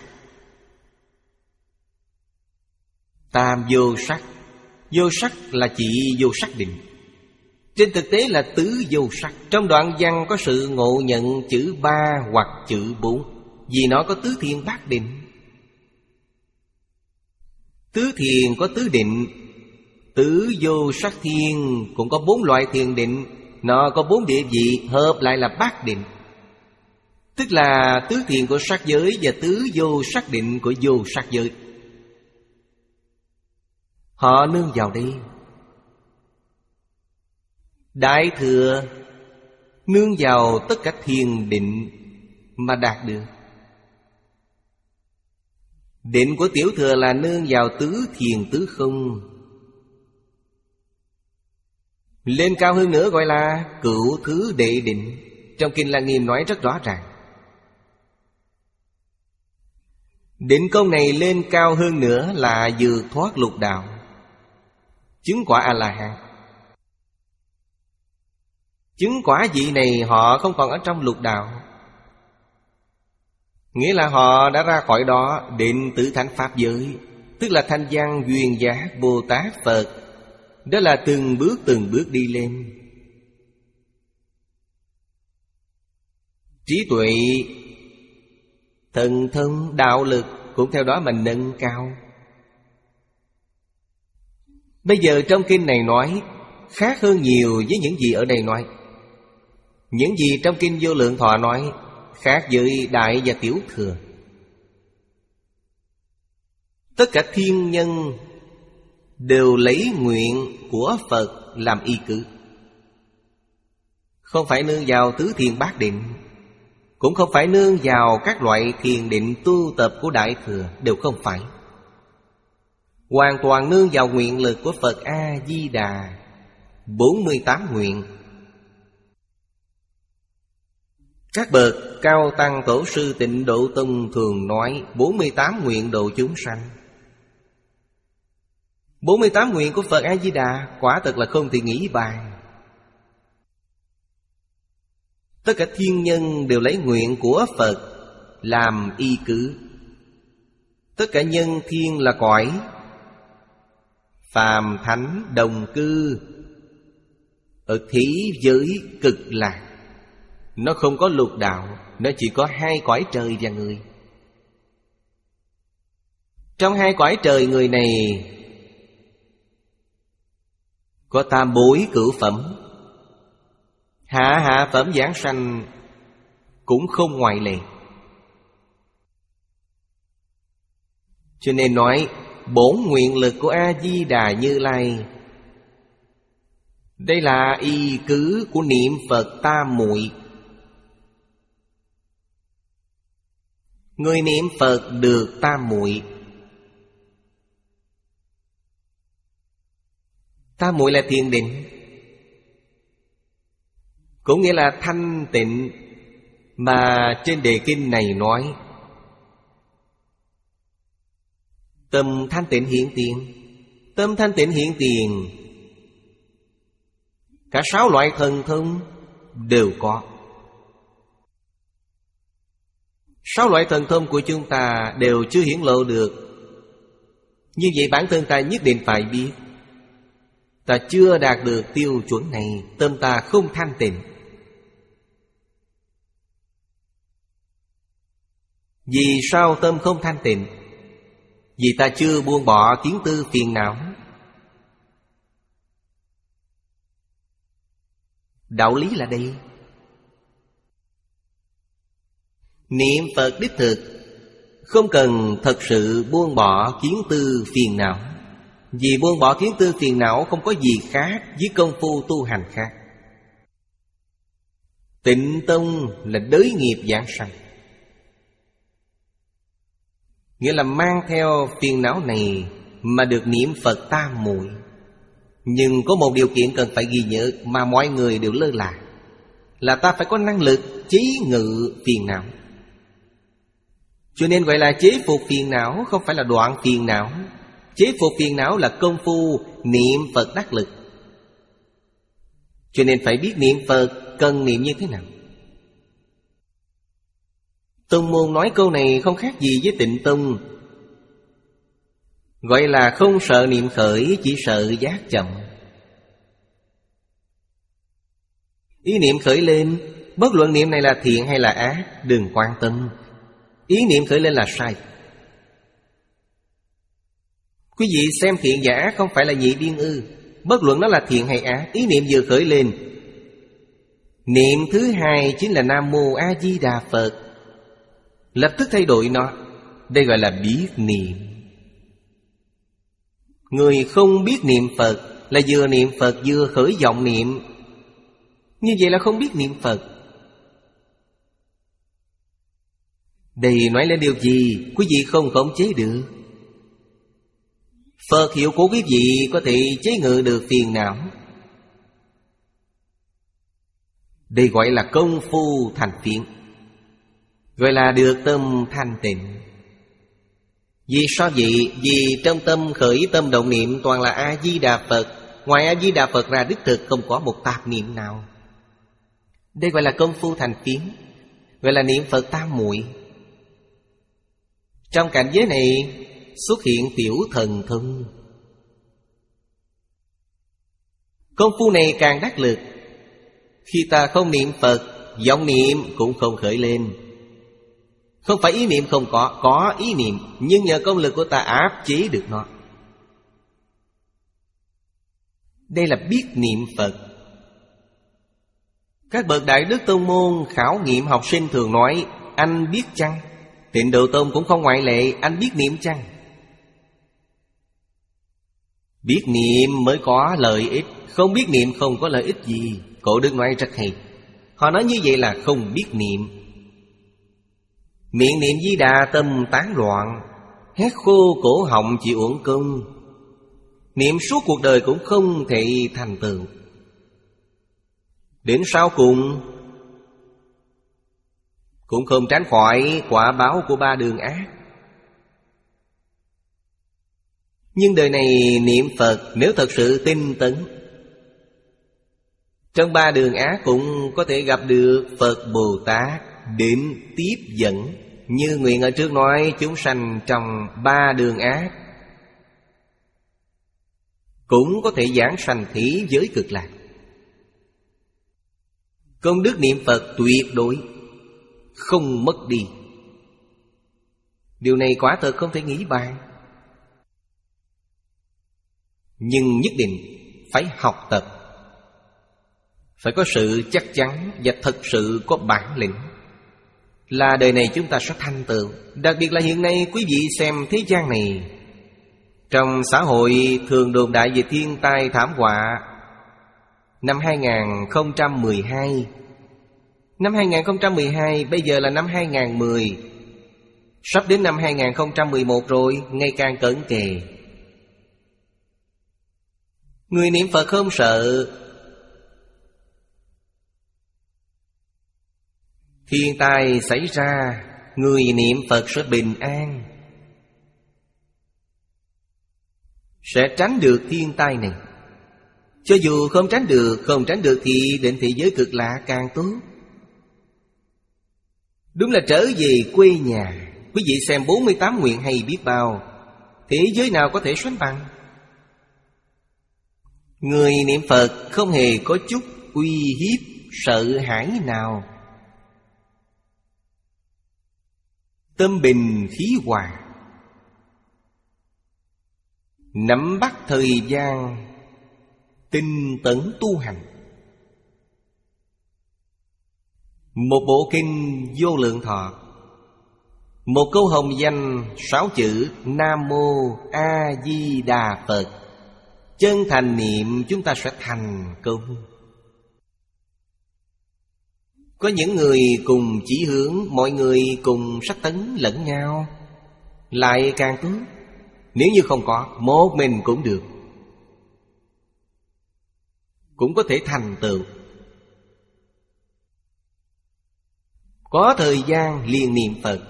Tam vô sắc, vô sắc là chỉ vô sắc định. Trên thực tế là tứ vô sắc. Trong đoạn văn có sự ngộ nhận chữ ba hoặc chữ bốn, vì nó có tứ thiền bát định. Tứ thiền có tứ định, tứ vô sắc thiên cũng có bốn loại thiền định. Nó có bốn địa vị, hợp lại là bát định. Tức là tứ thiền của sắc giới và tứ vô sắc định của vô sắc giới. Họ nương vào đây. Đại thừa nương vào tất cả thiền định mà đạt được. Định của tiểu thừa là nương vào tứ thiền tứ không. Lên cao hơn nữa gọi là cửu thứ đệ định. Trong Kinh Lăng Nghiêm nói rất rõ ràng. Định công này lên cao hơn nữa là vượt thoát lục đạo, chứng quả A-la-hán. Chứng quả vị này họ không còn ở trong lục đạo, nghĩa là họ đã ra khỏi đó định tử thánh pháp giới, tức là thanh văn duyên giác Bồ Tát Phật. Đó là từng bước từng bước đi lên. Trí tuệ, thần thông, đạo lực cũng theo đó mà nâng cao. Bây giờ trong kinh này nói khác hơn nhiều với những gì ở đây nói. Những gì trong Kinh Vô Lượng Thọ nói khác với Đại và Tiểu Thừa. Tất cả thiên nhân đều lấy nguyện của Phật làm y cứ. Không phải nương vào tứ thiền bát định, cũng không phải nương vào các loại thiền định tu tập của Đại Thừa, đều không phải. Hoàn toàn nương vào nguyện lực của Phật A-di-đà. Bốn mươi tám nguyện. Các bậc cao tăng tổ sư Tịnh Độ Tông thường nói bốn mươi tám nguyện độ chúng sanh. Bốn mươi tám nguyện của Phật A-di-đà quả thật là không thể nghĩ bàn. Tất cả thiên nhân đều lấy nguyện của Phật làm y cứ. Tất cả nhân thiên là cõi phàm thánh đồng cư ở thế giới cực lạc. Nó không có lục đạo, nó chỉ có hai cõi trời và người. Trong hai cõi trời người này có tam bối cửu phẩm. Hạ hạ phẩm giảng sanh cũng không ngoại lệ. Cho nên nói bổn nguyện lực của A-di-đà Như Lai, đây là y cứ của niệm Phật tam muội. Người niệm Phật được tam muội. Tam muội là thiền định, cũng nghĩa là thanh tịnh mà trên đề kinh này nói. Tâm thanh tịnh hiện tiền. Tâm thanh tịnh hiện tiền, cả sáu loại thần thông đều có. Sáu loại thần thông của chúng ta đều chưa hiển lộ được. Như vậy bản thân ta nhất định phải biết, ta chưa đạt được tiêu chuẩn này, tâm ta không thanh tịnh. Vì sao tâm không thanh tịnh? Vì ta chưa buông bỏ kiến tư phiền não. Đạo lý là đây. Niệm Phật đích thực không cần thật sự buông bỏ kiến tư phiền não. Vì buông bỏ kiến tư phiền não không có gì khác với công phu tu hành khác. Tịnh tông là đới nghiệp giảng sanh, nghĩa là mang theo phiền não này mà được niệm Phật tam muội. Nhưng có một điều kiện cần phải ghi nhớ mà mọi người đều lơ là, là ta phải có năng lực chế ngự phiền não. Cho nên gọi là chế phục phiền não, không phải là đoạn phiền não. Chế phục phiền não là công phu niệm Phật đắc lực. Cho nên phải biết niệm Phật cần niệm như thế nào. Tông môn nói câu này không khác gì với Tịnh Tông, gọi là không sợ niệm khởi, chỉ sợ giác chậm. Ý niệm khởi lên, bất luận niệm này là thiện hay là ác, đừng quan tâm. Ý niệm khởi lên là sai. Quý vị xem thiện và ác không phải là nhị biên ư? Bất luận nó là thiện hay ác, ý niệm vừa khởi lên, niệm thứ hai chính là Nam Mô A Di Đà Phật, lập tức thay đổi nó. Đây gọi là biết niệm. Người không biết niệm Phật là vừa niệm Phật vừa khởi vọng niệm, như vậy là không biết niệm Phật. Đây nói lên điều gì quý vị không khống chế được. Phật hiệu của quý vị có thể chế ngự được phiền não. Đây gọi là công phu thành phiền, gọi là được tâm thanh tịnh. Vì sao vậy? Vì trong tâm khởi tâm động niệm toàn là A-di-đà Phật. Ngoài A-di-đà Phật ra đích thực không có một tạp niệm nào. Đây gọi là công phu thành phiến, gọi là niệm Phật tam muội. Trong cảnh giới này xuất hiện tiểu thần thông. Công phu này càng đắc lực. Khi ta không niệm Phật, vọng niệm cũng không khởi lên. Không phải ý niệm không có, có ý niệm, nhưng nhờ công lực của ta áp chế được nó. Đây là biết niệm Phật. Các bậc đại đức tông môn khảo nghiệm học sinh thường nói: anh biết chăng? Tịnh Độ Tông cũng không ngoại lệ, anh biết niệm chăng? Biết niệm mới có lợi ích, không biết niệm không có lợi ích gì. Cổ đức nói rất hay. Họ nói như vậy là không biết niệm. Miệng niệm Di Đà tâm tán loạn, hét khô cổ họng chỉ uổng công. Niệm suốt cuộc đời cũng không thể thành tựu. Đến sau cùng cũng không tránh khỏi quả báo của ba đường ác. Nhưng đời này niệm Phật nếu thật sự tinh tấn, trong ba đường ác cũng có thể gặp được Phật Bồ Tát đến tiếp dẫn. Như nguyện ở trước nói, chúng sanh trong ba đường ác cũng có thể giảng sanh thế giới cực lạc. Công đức niệm Phật tuyệt đối không mất đi. Điều này quả thật không thể nghĩ bàn. Nhưng nhất định phải học tập, phải có sự chắc chắn và thật sự có bản lĩnh, là đời này chúng ta sẽ thành tựu. Đặc biệt là hiện nay quý vị xem thế gian này, trong xã hội thường đồn đại về thiên tai thảm họa. Năm hai không một hai, năm hai không một hai, bây giờ là năm hai không một không, sắp đến năm hai không một một rồi, ngày càng cận kề. Người niệm Phật không sợ thiên tai xảy ra, người niệm Phật sẽ bình an, sẽ tránh được thiên tai này. Cho dù không tránh được, không tránh được thì đến thế giới cực lạ càng tốt. Đúng là trở về quê nhà. Quý vị xem bốn mươi tám nguyện hay biết bao, thế giới nào có thể sánh bằng. Người niệm Phật không hề có chút uy hiếp, sợ hãi nào. Tâm bình khí hòa, nắm bắt thời gian, tinh tấn tu hành. Một bộ kinh Vô Lượng Thọ, một câu hồng danh, sáu chữ Nam Mô A Di Đà Phật, chân thành niệm chúng ta sẽ thành công. Có những người cùng chí hướng, mọi người cùng sách tấn lẫn nhau, lại càng tốt. Nếu như không có, một mình cũng được, cũng có thể thành tựu. Có thời gian liền niệm Phật.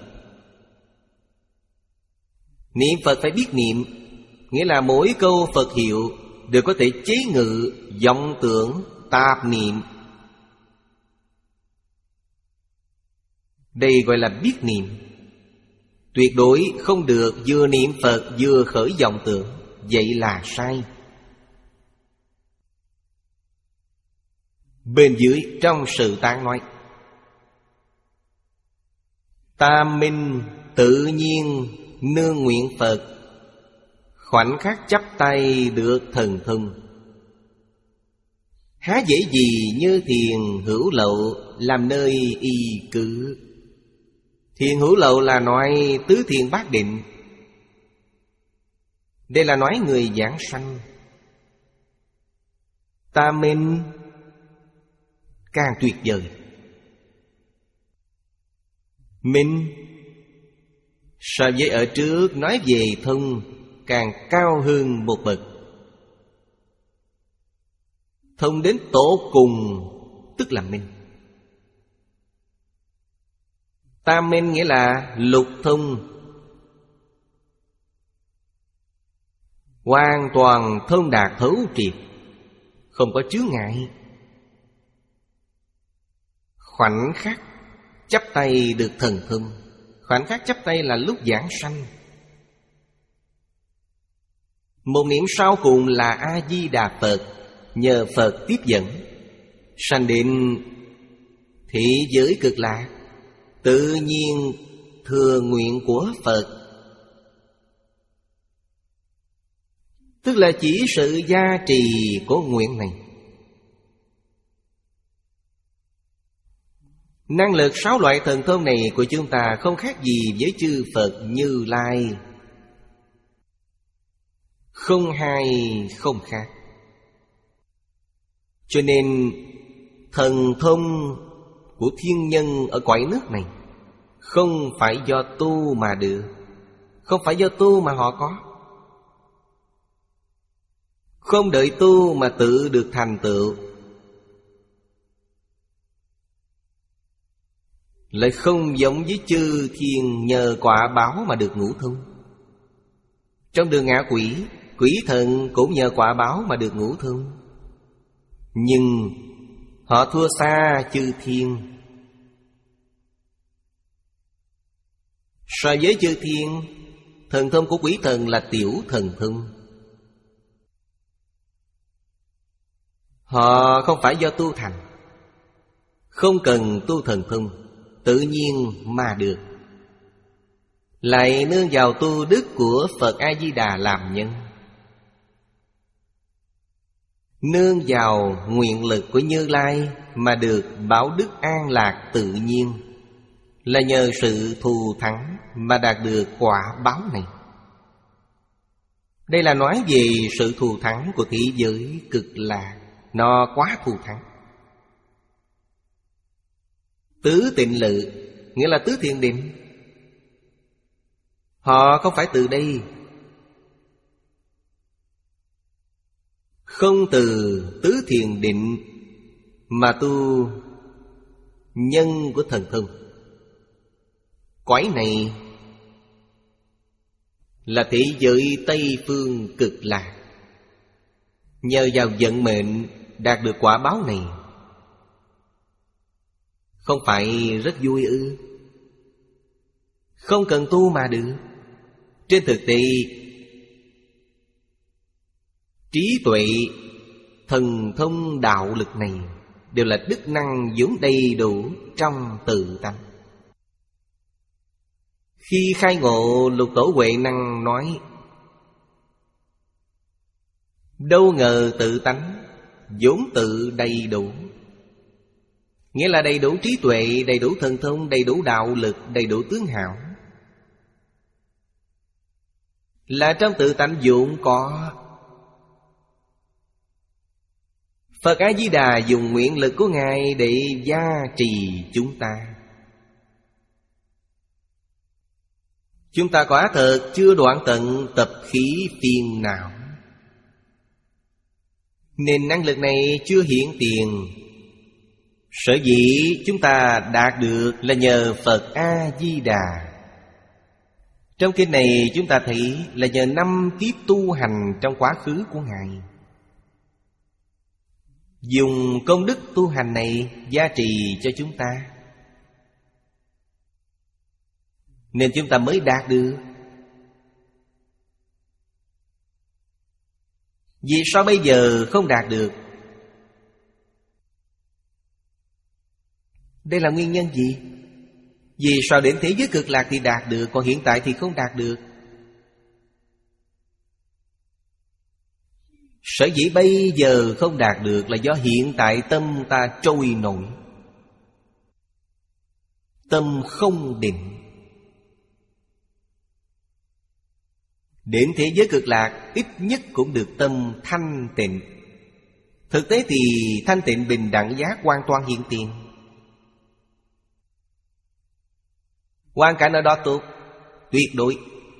Niệm Phật phải biết niệm, nghĩa là mỗi câu Phật hiệu đều có thể chế ngự vọng tưởng tạp niệm. Đây gọi là biết niệm. Tuyệt đối không được vừa niệm Phật vừa khởi vọng tưởng, vậy là sai. Bên dưới trong sự tán nói, tam minh tự nhiên nương nguyện Phật, khoảnh khắc chắp tay được thần thông. Há dễ gì như thiền hữu lậu làm nơi y cử. Thiền hữu lậu là nói tứ thiền bát định. Đây là nói người giảng sanh. Tam minh càng tuyệt vời. Minh so với ở trước nói về thông càng cao hơn một bậc. Thông đến tổ cùng tức là minh. Tam minh nghĩa là lục thông, hoàn toàn thông đạt thấu triệt, không có chướng ngại. Khoảnh khắc chắp tay được thần thông. Khoảnh khắc chắp tay là lúc giảng sanh. Một niệm sau cùng là A-di-đà Phật, nhờ Phật tiếp dẫn, sanh đến thế giới cực lạc, tự nhiên thừa nguyện của Phật. Tức là chỉ sự gia trì của nguyện này. Năng lực sáu loại thần thông này của chúng ta không khác gì với chư Phật Như Lai. không hai không khác. Cho nên thần thông của thiên nhân ở cõi nước này không phải do tu mà được, không phải do tu mà họ có, không đợi tu mà tự được thành tựu. Lại không giống với chư thiên nhờ quả báo mà được ngũ thông. Trong đường ngạ quỷ, quỷ thần cũng nhờ quả báo mà được ngũ thông, nhưng họ thua xa chư thiên. So với chư thiên, thần thông của quỷ thần là tiểu thần thông. Họ không phải do tu thành, không cần tu thần thông, tự nhiên mà được. Lại nương vào tu đức của Phật A-di-đà làm nhân, nương vào nguyện lực của Như Lai mà được báo đức an lạc tự nhiên. Là nhờ sự thù thắng mà đạt được quả báo này. Đây là nói về sự thù thắng của thế giới cực lạc. Nó quá thù thắng. Tứ tịnh lự nghĩa là tứ thiền định. Họ không phải từ đây, không từ tứ thiền định mà tu nhân của thần thông. Cõi này là thế giới Tây Phương cực lạc. Nhờ vào vận mệnh đạt được quả báo này, không phải rất vui ư? Không cần tu mà được. Trên thực tế, trí tuệ, thần thông đạo lực này đều là đức năng vốn đầy đủ trong tự tánh. Khi khai ngộ, Lục Tổ Huệ Năng nói: đâu ngờ tự tánh vốn tự đầy đủ. Nghĩa là đầy đủ trí tuệ, đầy đủ thần thông, đầy đủ đạo lực, đầy đủ tướng hảo. Là trong tự tánh vốn có. Phật A-di-đà dùng nguyện lực của Ngài để gia trì chúng ta. Chúng ta quả thật chưa đoạn tận tập khí phiền não, nên năng lực này chưa hiện tiền. Sở dĩ chúng ta đạt được là nhờ Phật A-di-đà. Trong kinh này chúng ta thấy là nhờ năm kiếp tu hành trong quá khứ của Ngài. Dùng công đức tu hành này gia trì cho chúng ta, nên chúng ta mới đạt được. Vì sao bây giờ không đạt được? Đây là nguyên nhân gì? Vì sao đến thế giới cực lạc thì đạt được, còn hiện tại thì không đạt được? Sở dĩ bây giờ không đạt được là do hiện tại tâm ta trôi nổi, tâm không định. Đến thế giới cực lạc ít nhất cũng được tâm thanh tịnh. Thực tế thì thanh tịnh bình đẳng giác hoàn toàn hiện tiền. Hoàn cảnh ở đó tốt, tuyệt đối.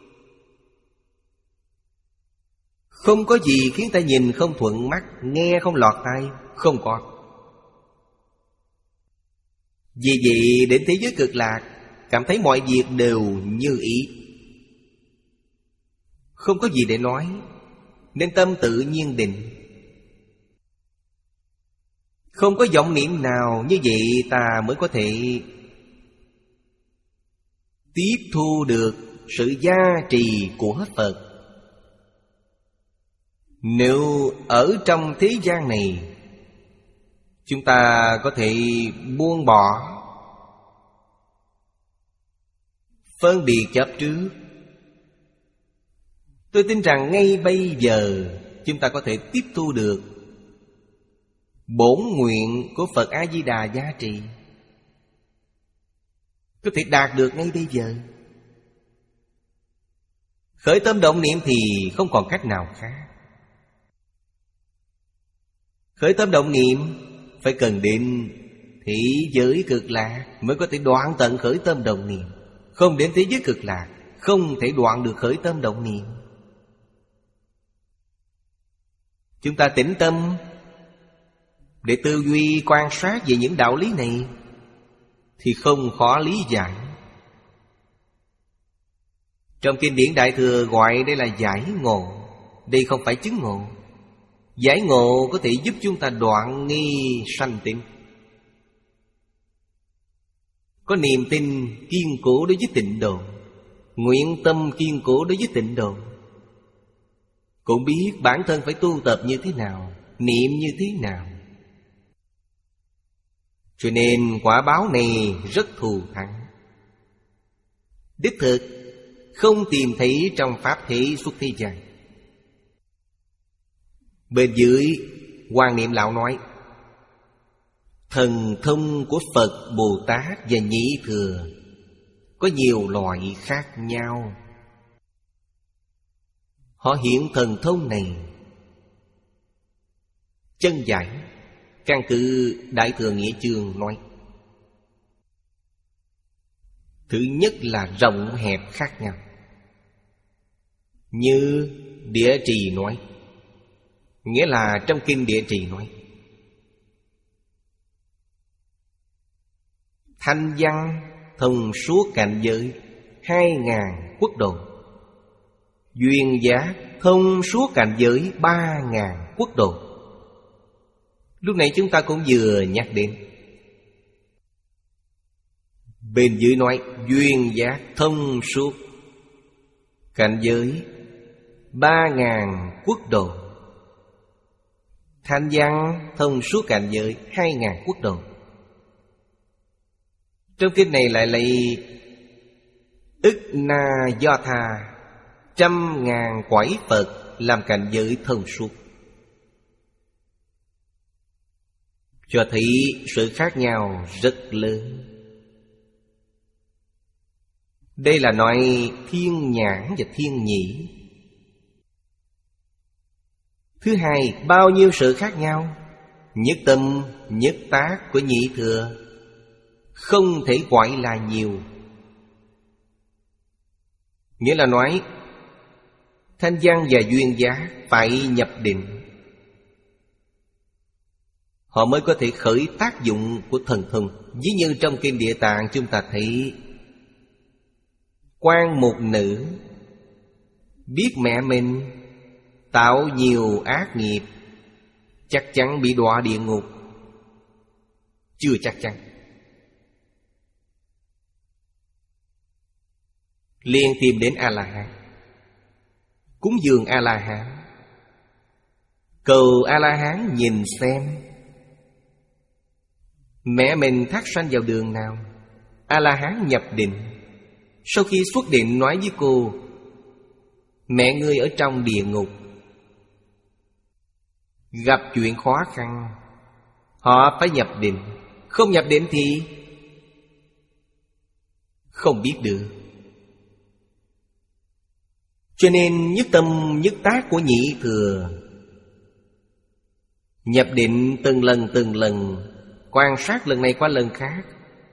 Không có gì khiến ta nhìn không thuận mắt, nghe không lọt tai, không có. Vì vậy đến thế giới cực lạc, cảm thấy mọi việc đều như ý, không có gì để nói, nên tâm tự nhiên định. Không có vọng niệm nào, như vậy ta mới có thể tiếp thu được sự gia trì của Phật. Nếu ở trong thế gian này chúng ta có thể buông bỏ phân biệt chấp trước, tôi tin rằng ngay bây giờ chúng ta có thể tiếp thu được bổn nguyện của Phật A-di-đà gia trì, có thể đạt được ngay bây giờ. Khởi tâm động niệm thì không còn cách nào khác. Khởi tâm động niệm phải cần đến thế giới cực lạc mới có thể đoạn tận khởi tâm động niệm. Không đến thế giới cực lạc không thể đoạn được khởi tâm động niệm. Chúng ta tĩnh tâm để tư duy quan sát về những đạo lý này thì không khó lý giải. Trong kinh điển Đại Thừa gọi đây là giải ngộ. Đây không phải chứng ngộ. Giải ngộ có thể giúp chúng ta đoạn nghi sanh tịnh, có niềm tin kiên cố đối với tịnh độ, nguyện tâm kiên cố đối với tịnh độ, cũng biết bản thân phải tu tập như thế nào, niệm như thế nào. Cho nên quả báo này rất thù thắng. Đích thực không tìm thấy trong pháp thế xuất thế gian. Bên dưới Quan Niệm Lão nói: thần thông của Phật, Bồ Tát và Nhị Thừa có nhiều loại khác nhau. Họ hiện thần thông này chân giải. Căn cứ Đại Thừa Nghĩa Chương nói, thứ nhất là rộng hẹp khác nhau. Như Địa Trì nói, nghĩa là trong kinh Địa Trì nói, thanh văn thông suốt cảnh giới hai ngàn quốc độ, duyên giác thông suốt cảnh giới ba ngàn quốc độ. Lúc này chúng ta cũng vừa nhắc đến. Bên dưới nói duyên giác thông suốt cảnh giới ba ngàn quốc độ, thanh văn thông suốt cảnh giới hai ngàn quốc độ. Trong kinh này lại lấy ức na do tha trăm ngàn quải Phật làm cảnh giới thông suốt, cho thấy sự khác nhau rất lớn. Đây là nói thiên nhãn và thiên nhĩ. Thứ hai, bao nhiêu sự khác nhau. Nhất tâm, nhất tác của Nhị Thừa không thể gọi là nhiều. Nghĩa là nói thanh văn và duyên giác phải nhập định, họ mới có thể khởi tác dụng của thần thông. Ví như trong kinh Địa Tạng chúng ta thấy quan một nữ biết mẹ mình tạo nhiều ác nghiệp, chắc chắn bị đọa địa ngục. Chưa chắc chắn. Liền tìm đến A-la-hán, cúng dường A-la-hán, cầu A-la-hán nhìn xem mẹ mình thác sanh vào đường nào. A-la-hán nhập định. Sau khi xuất định nói với cô: mẹ ngươi ở trong địa ngục, gặp chuyện khó khăn, họ phải nhập định. Không nhập định thì không biết được. Cho nên nhất tâm nhất tác của Nhị Thừa nhập định từng lần từng lần, quan sát lần này qua lần khác,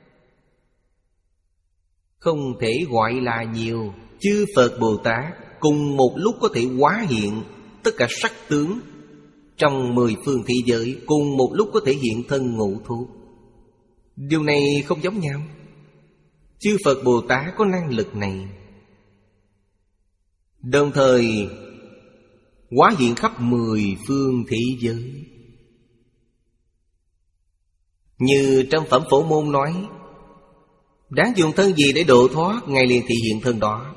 không thể gọi là nhiều. Chư Phật Bồ Tát cùng một lúc có thể hóa hiện tất cả sắc tướng trong mười phương thế giới, cùng một lúc có thể hiện thân ngũ thú. Điều này không giống nhau. Chư Phật Bồ Tát có năng lực này, đồng thời hóa hiện khắp mười phương thế giới. Như trong Phẩm Phổ Môn nói, đáng dùng thân gì để độ thoát, Ngài liền thị hiện thân đó.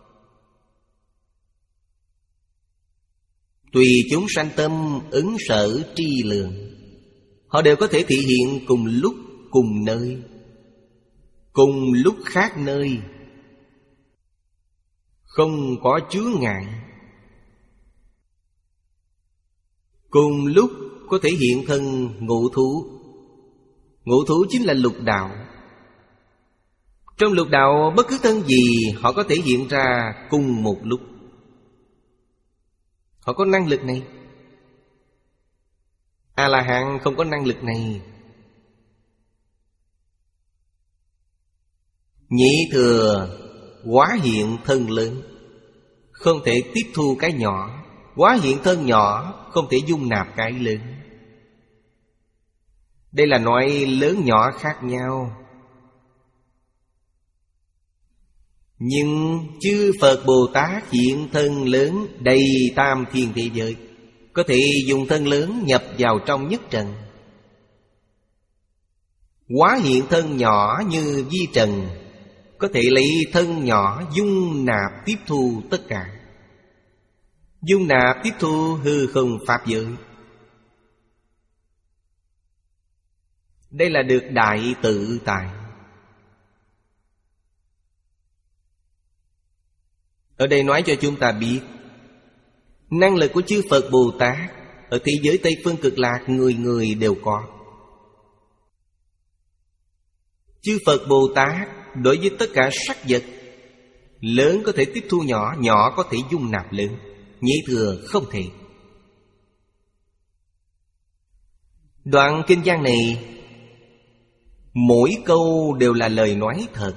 Tùy chúng sanh tâm ứng sở tri lượng, họ đều có thể thị hiện cùng lúc, cùng nơi, cùng lúc khác nơi, không có chướng ngại. Cùng lúc có thể hiện thân ngũ thú. Ngũ thú chính là lục đạo. Trong lục đạo bất cứ thân gì họ có thể hiện ra cùng một lúc. Họ có năng lực này. A-la-hán không có năng lực này. Nhị thừa hóa hiện thân lớn, không thể tiếp thu cái nhỏ. Hóa hiện thân nhỏ, không thể dung nạp cái lớn. Đây là nói lớn nhỏ khác nhau. Nhưng chư Phật Bồ Tát hiện thân lớn đầy tam thiên thế giới, có thể dùng thân lớn nhập vào trong nhất trần. Hóa hiện thân nhỏ như vi trần, có thể lấy thân nhỏ dung nạp tiếp thu tất cả. Dung nạp tiếp thu hư không pháp giới. Đây là được đại tự tại. Ở đây nói cho chúng ta biết, năng lực của chư Phật Bồ Tát ở thế giới Tây Phương Cực Lạc người người đều có. Chư Phật Bồ Tát đối với tất cả sắc vật, lớn có thể tiếp thu nhỏ, nhỏ có thể dung nạp lớn. Nhị thừa không thể. Đoạn kinh văn này mỗi câu đều là lời nói thật.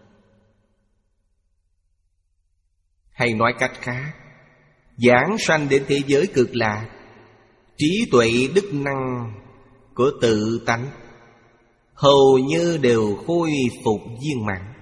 Hay nói cách khác, giảng sanh đến thế giới cực lạc, trí tuệ đức năng của tự tánh hầu như đều khôi phục viên mãn.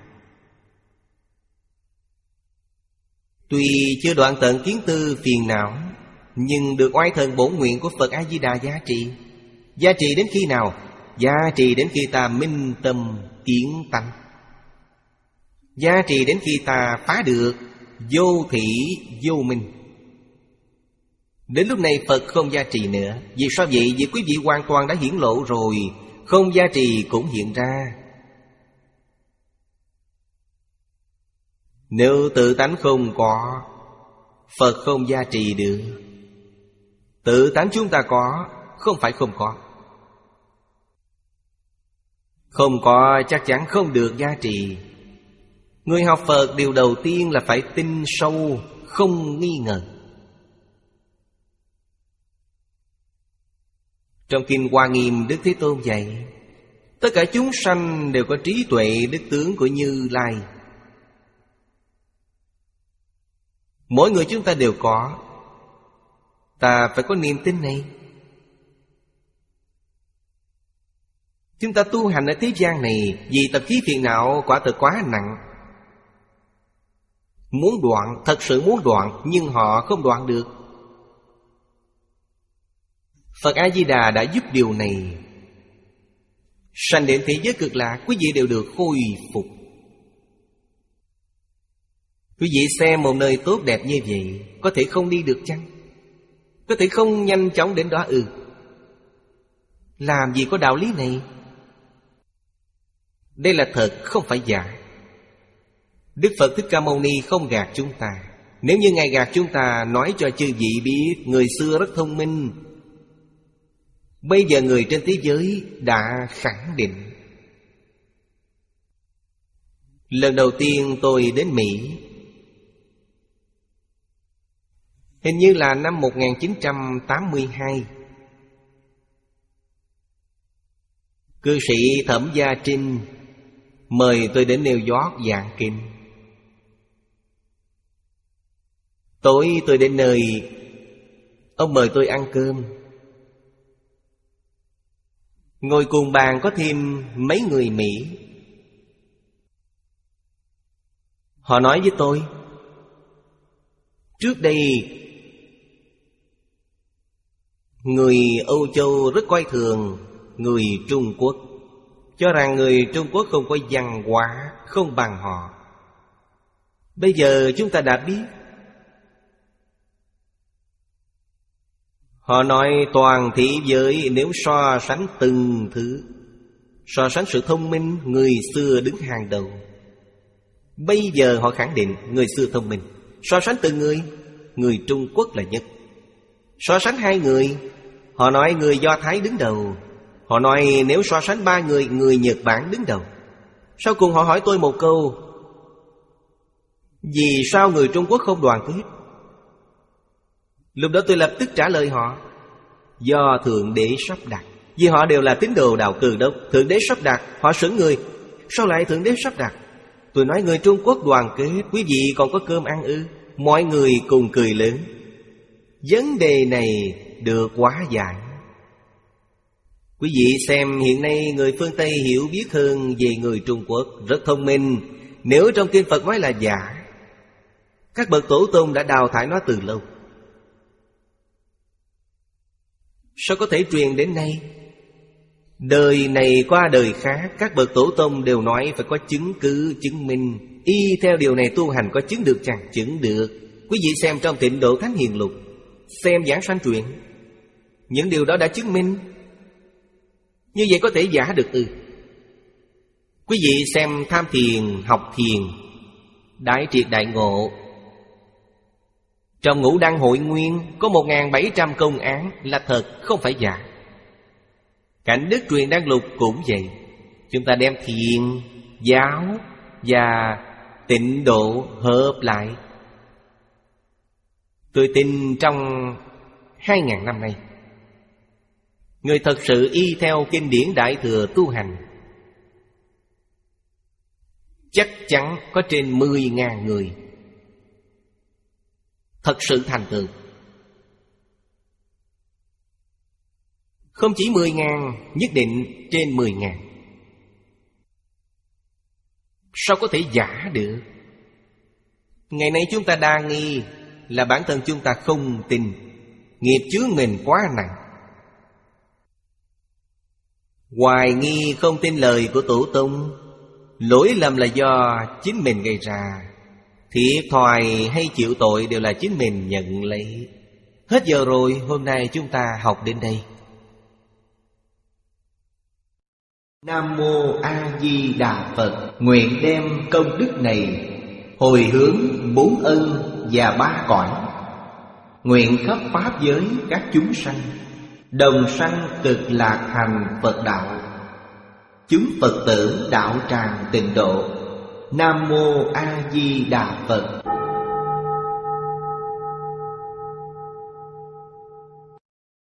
Tuy chưa đoạn tận kiến tư phiền não, nhưng được oai thần bổn nguyện của Phật A-di-đà giá trị. Giá trị đến khi nào? Giá trị đến khi ta minh tâm kiến tánh. Giá trị đến khi ta phá được vô thị vô minh. Đến lúc này Phật không giá trị nữa. Vì sao vậy? Vì quý vị hoàn toàn đã hiển lộ rồi. Không giá trị cũng hiện ra. Nếu tự tánh không có, Phật không giá trị được. Tự tánh chúng ta có, không phải không có. Không có chắc chắn không được giá trị. Người học Phật điều đầu tiên là phải tin sâu, không nghi ngờ. Trong Kinh Hoa Nghiêm, Đức Thế Tôn dạy tất cả chúng sanh đều có trí tuệ đức tướng của Như Lai. Mỗi người chúng ta đều có. Ta phải có niềm tin này. Chúng ta tu hành ở thế gian này vì tập khí phiền não quả thực quá nặng. Muốn đoạn, thật sự muốn đoạn, nhưng họ không đoạn được. Phật A-di-đà đã giúp điều này. Sanh đến thế giới cực lạc, quý vị đều được khôi phục. Quý vị xem một nơi tốt đẹp như vậy, có thể không đi được chăng? Có thể không nhanh chóng đến đó ư? Làm gì có đạo lý này? Đây là thật, không phải giả. Đức Phật Thích Ca Mâu Ni không gạt chúng ta. Nếu như Ngài gạt chúng ta, nói cho chư vị biết người xưa rất thông minh. Bây giờ người trên thế giới đã khẳng định. Lần đầu tiên tôi đến Mỹ, hình như là năm một nghìn chín trăm tám mươi hai. Cư sĩ Thẩm Gia Trinh mời tôi đến New York giảng kinh. Tối tôi đến nơi, ông mời tôi ăn cơm. Ngồi cùng bàn có thêm mấy người Mỹ. Họ nói với tôi, trước đây người Âu Châu rất coi thường người Trung Quốc, cho rằng người Trung Quốc không có văn hóa, không bằng họ. Bây giờ chúng ta đã biết. Họ nói toàn thế giới nếu so sánh từng thứ, so sánh sự thông minh, người xưa đứng hàng đầu. Bây giờ họ khẳng định người xưa thông minh. So sánh từng người, người Trung Quốc là nhất. So sánh hai người, họ nói người Do Thái đứng đầu. Họ nói nếu so sánh ba người, người Nhật Bản đứng đầu. Sau cùng họ hỏi tôi một câu, vì sao người Trung Quốc không đoàn kết? Lúc đó tôi lập tức trả lời họ: do Thượng Đế sắp đặt. Vì họ đều là tín đồ đạo Từ Đốc. Thượng Đế sắp đặt. Họ sững người: sao lại Thượng Đế sắp đặt? Tôi nói người Trung Quốc đoàn kết, quý vị còn có cơm ăn ư? Mọi người cùng cười lớn. Vấn đề này được hóa giải. Quý vị xem hiện nay người phương Tây hiểu biết hơn về người Trung Quốc, rất thông minh. Nếu trong kinh Phật nói là giả, các bậc tổ tông đã đào thải nó từ lâu. Sao có thể truyền đến nay? Đời này qua đời khác, các bậc tổ tông đều nói phải có chứng cứ chứng minh. Y theo điều này tu hành có chứng được chẳng? Chứng được. Quý vị xem trong Tịnh Độ Thánh Hiền Lục, xem Giảng Sanh Truyện, những điều đó đã chứng minh. Như vậy có thể giả được ư? Quý vị xem Tham Thiền, Học Thiền, Đại Triệt Đại Ngộ. Trong Ngũ Đăng Hội Nguyên có một nghìn bảy trăm công án là thật, không phải giả. Cảnh Đức Truyền Đăng Lục cũng vậy. Chúng ta đem thiền, giáo và tịnh độ hợp lại. Tôi tin trong hai ngàn năm nay, người thật sự y theo kinh điển Đại Thừa tu hành chắc chắn có trên mười ngàn người thật sự thành tựu. Không chỉ mười ngàn, nhất định trên mười ngàn. Sao có thể giả được? Ngày nay chúng ta đa nghi là bản thân chúng ta không tin, nghiệp chướng mình quá nặng. Hoài nghi không tin lời của tổ tông, lỗi lầm là do chính mình gây ra. Thiệt thòi hay chịu tội đều là chính mình nhận lấy. Hết giờ rồi, hôm nay chúng ta học đến đây. Nam Mô A Di Đà Phật. Nguyện đem công đức này hồi hướng bốn ân và ba cõi, nguyện khắp pháp giới các chúng sanh đồng sanh cực lạc thành Phật đạo. Chúng Phật tử đạo tràng tịnh độ. Nam Mô A Di Đà Phật.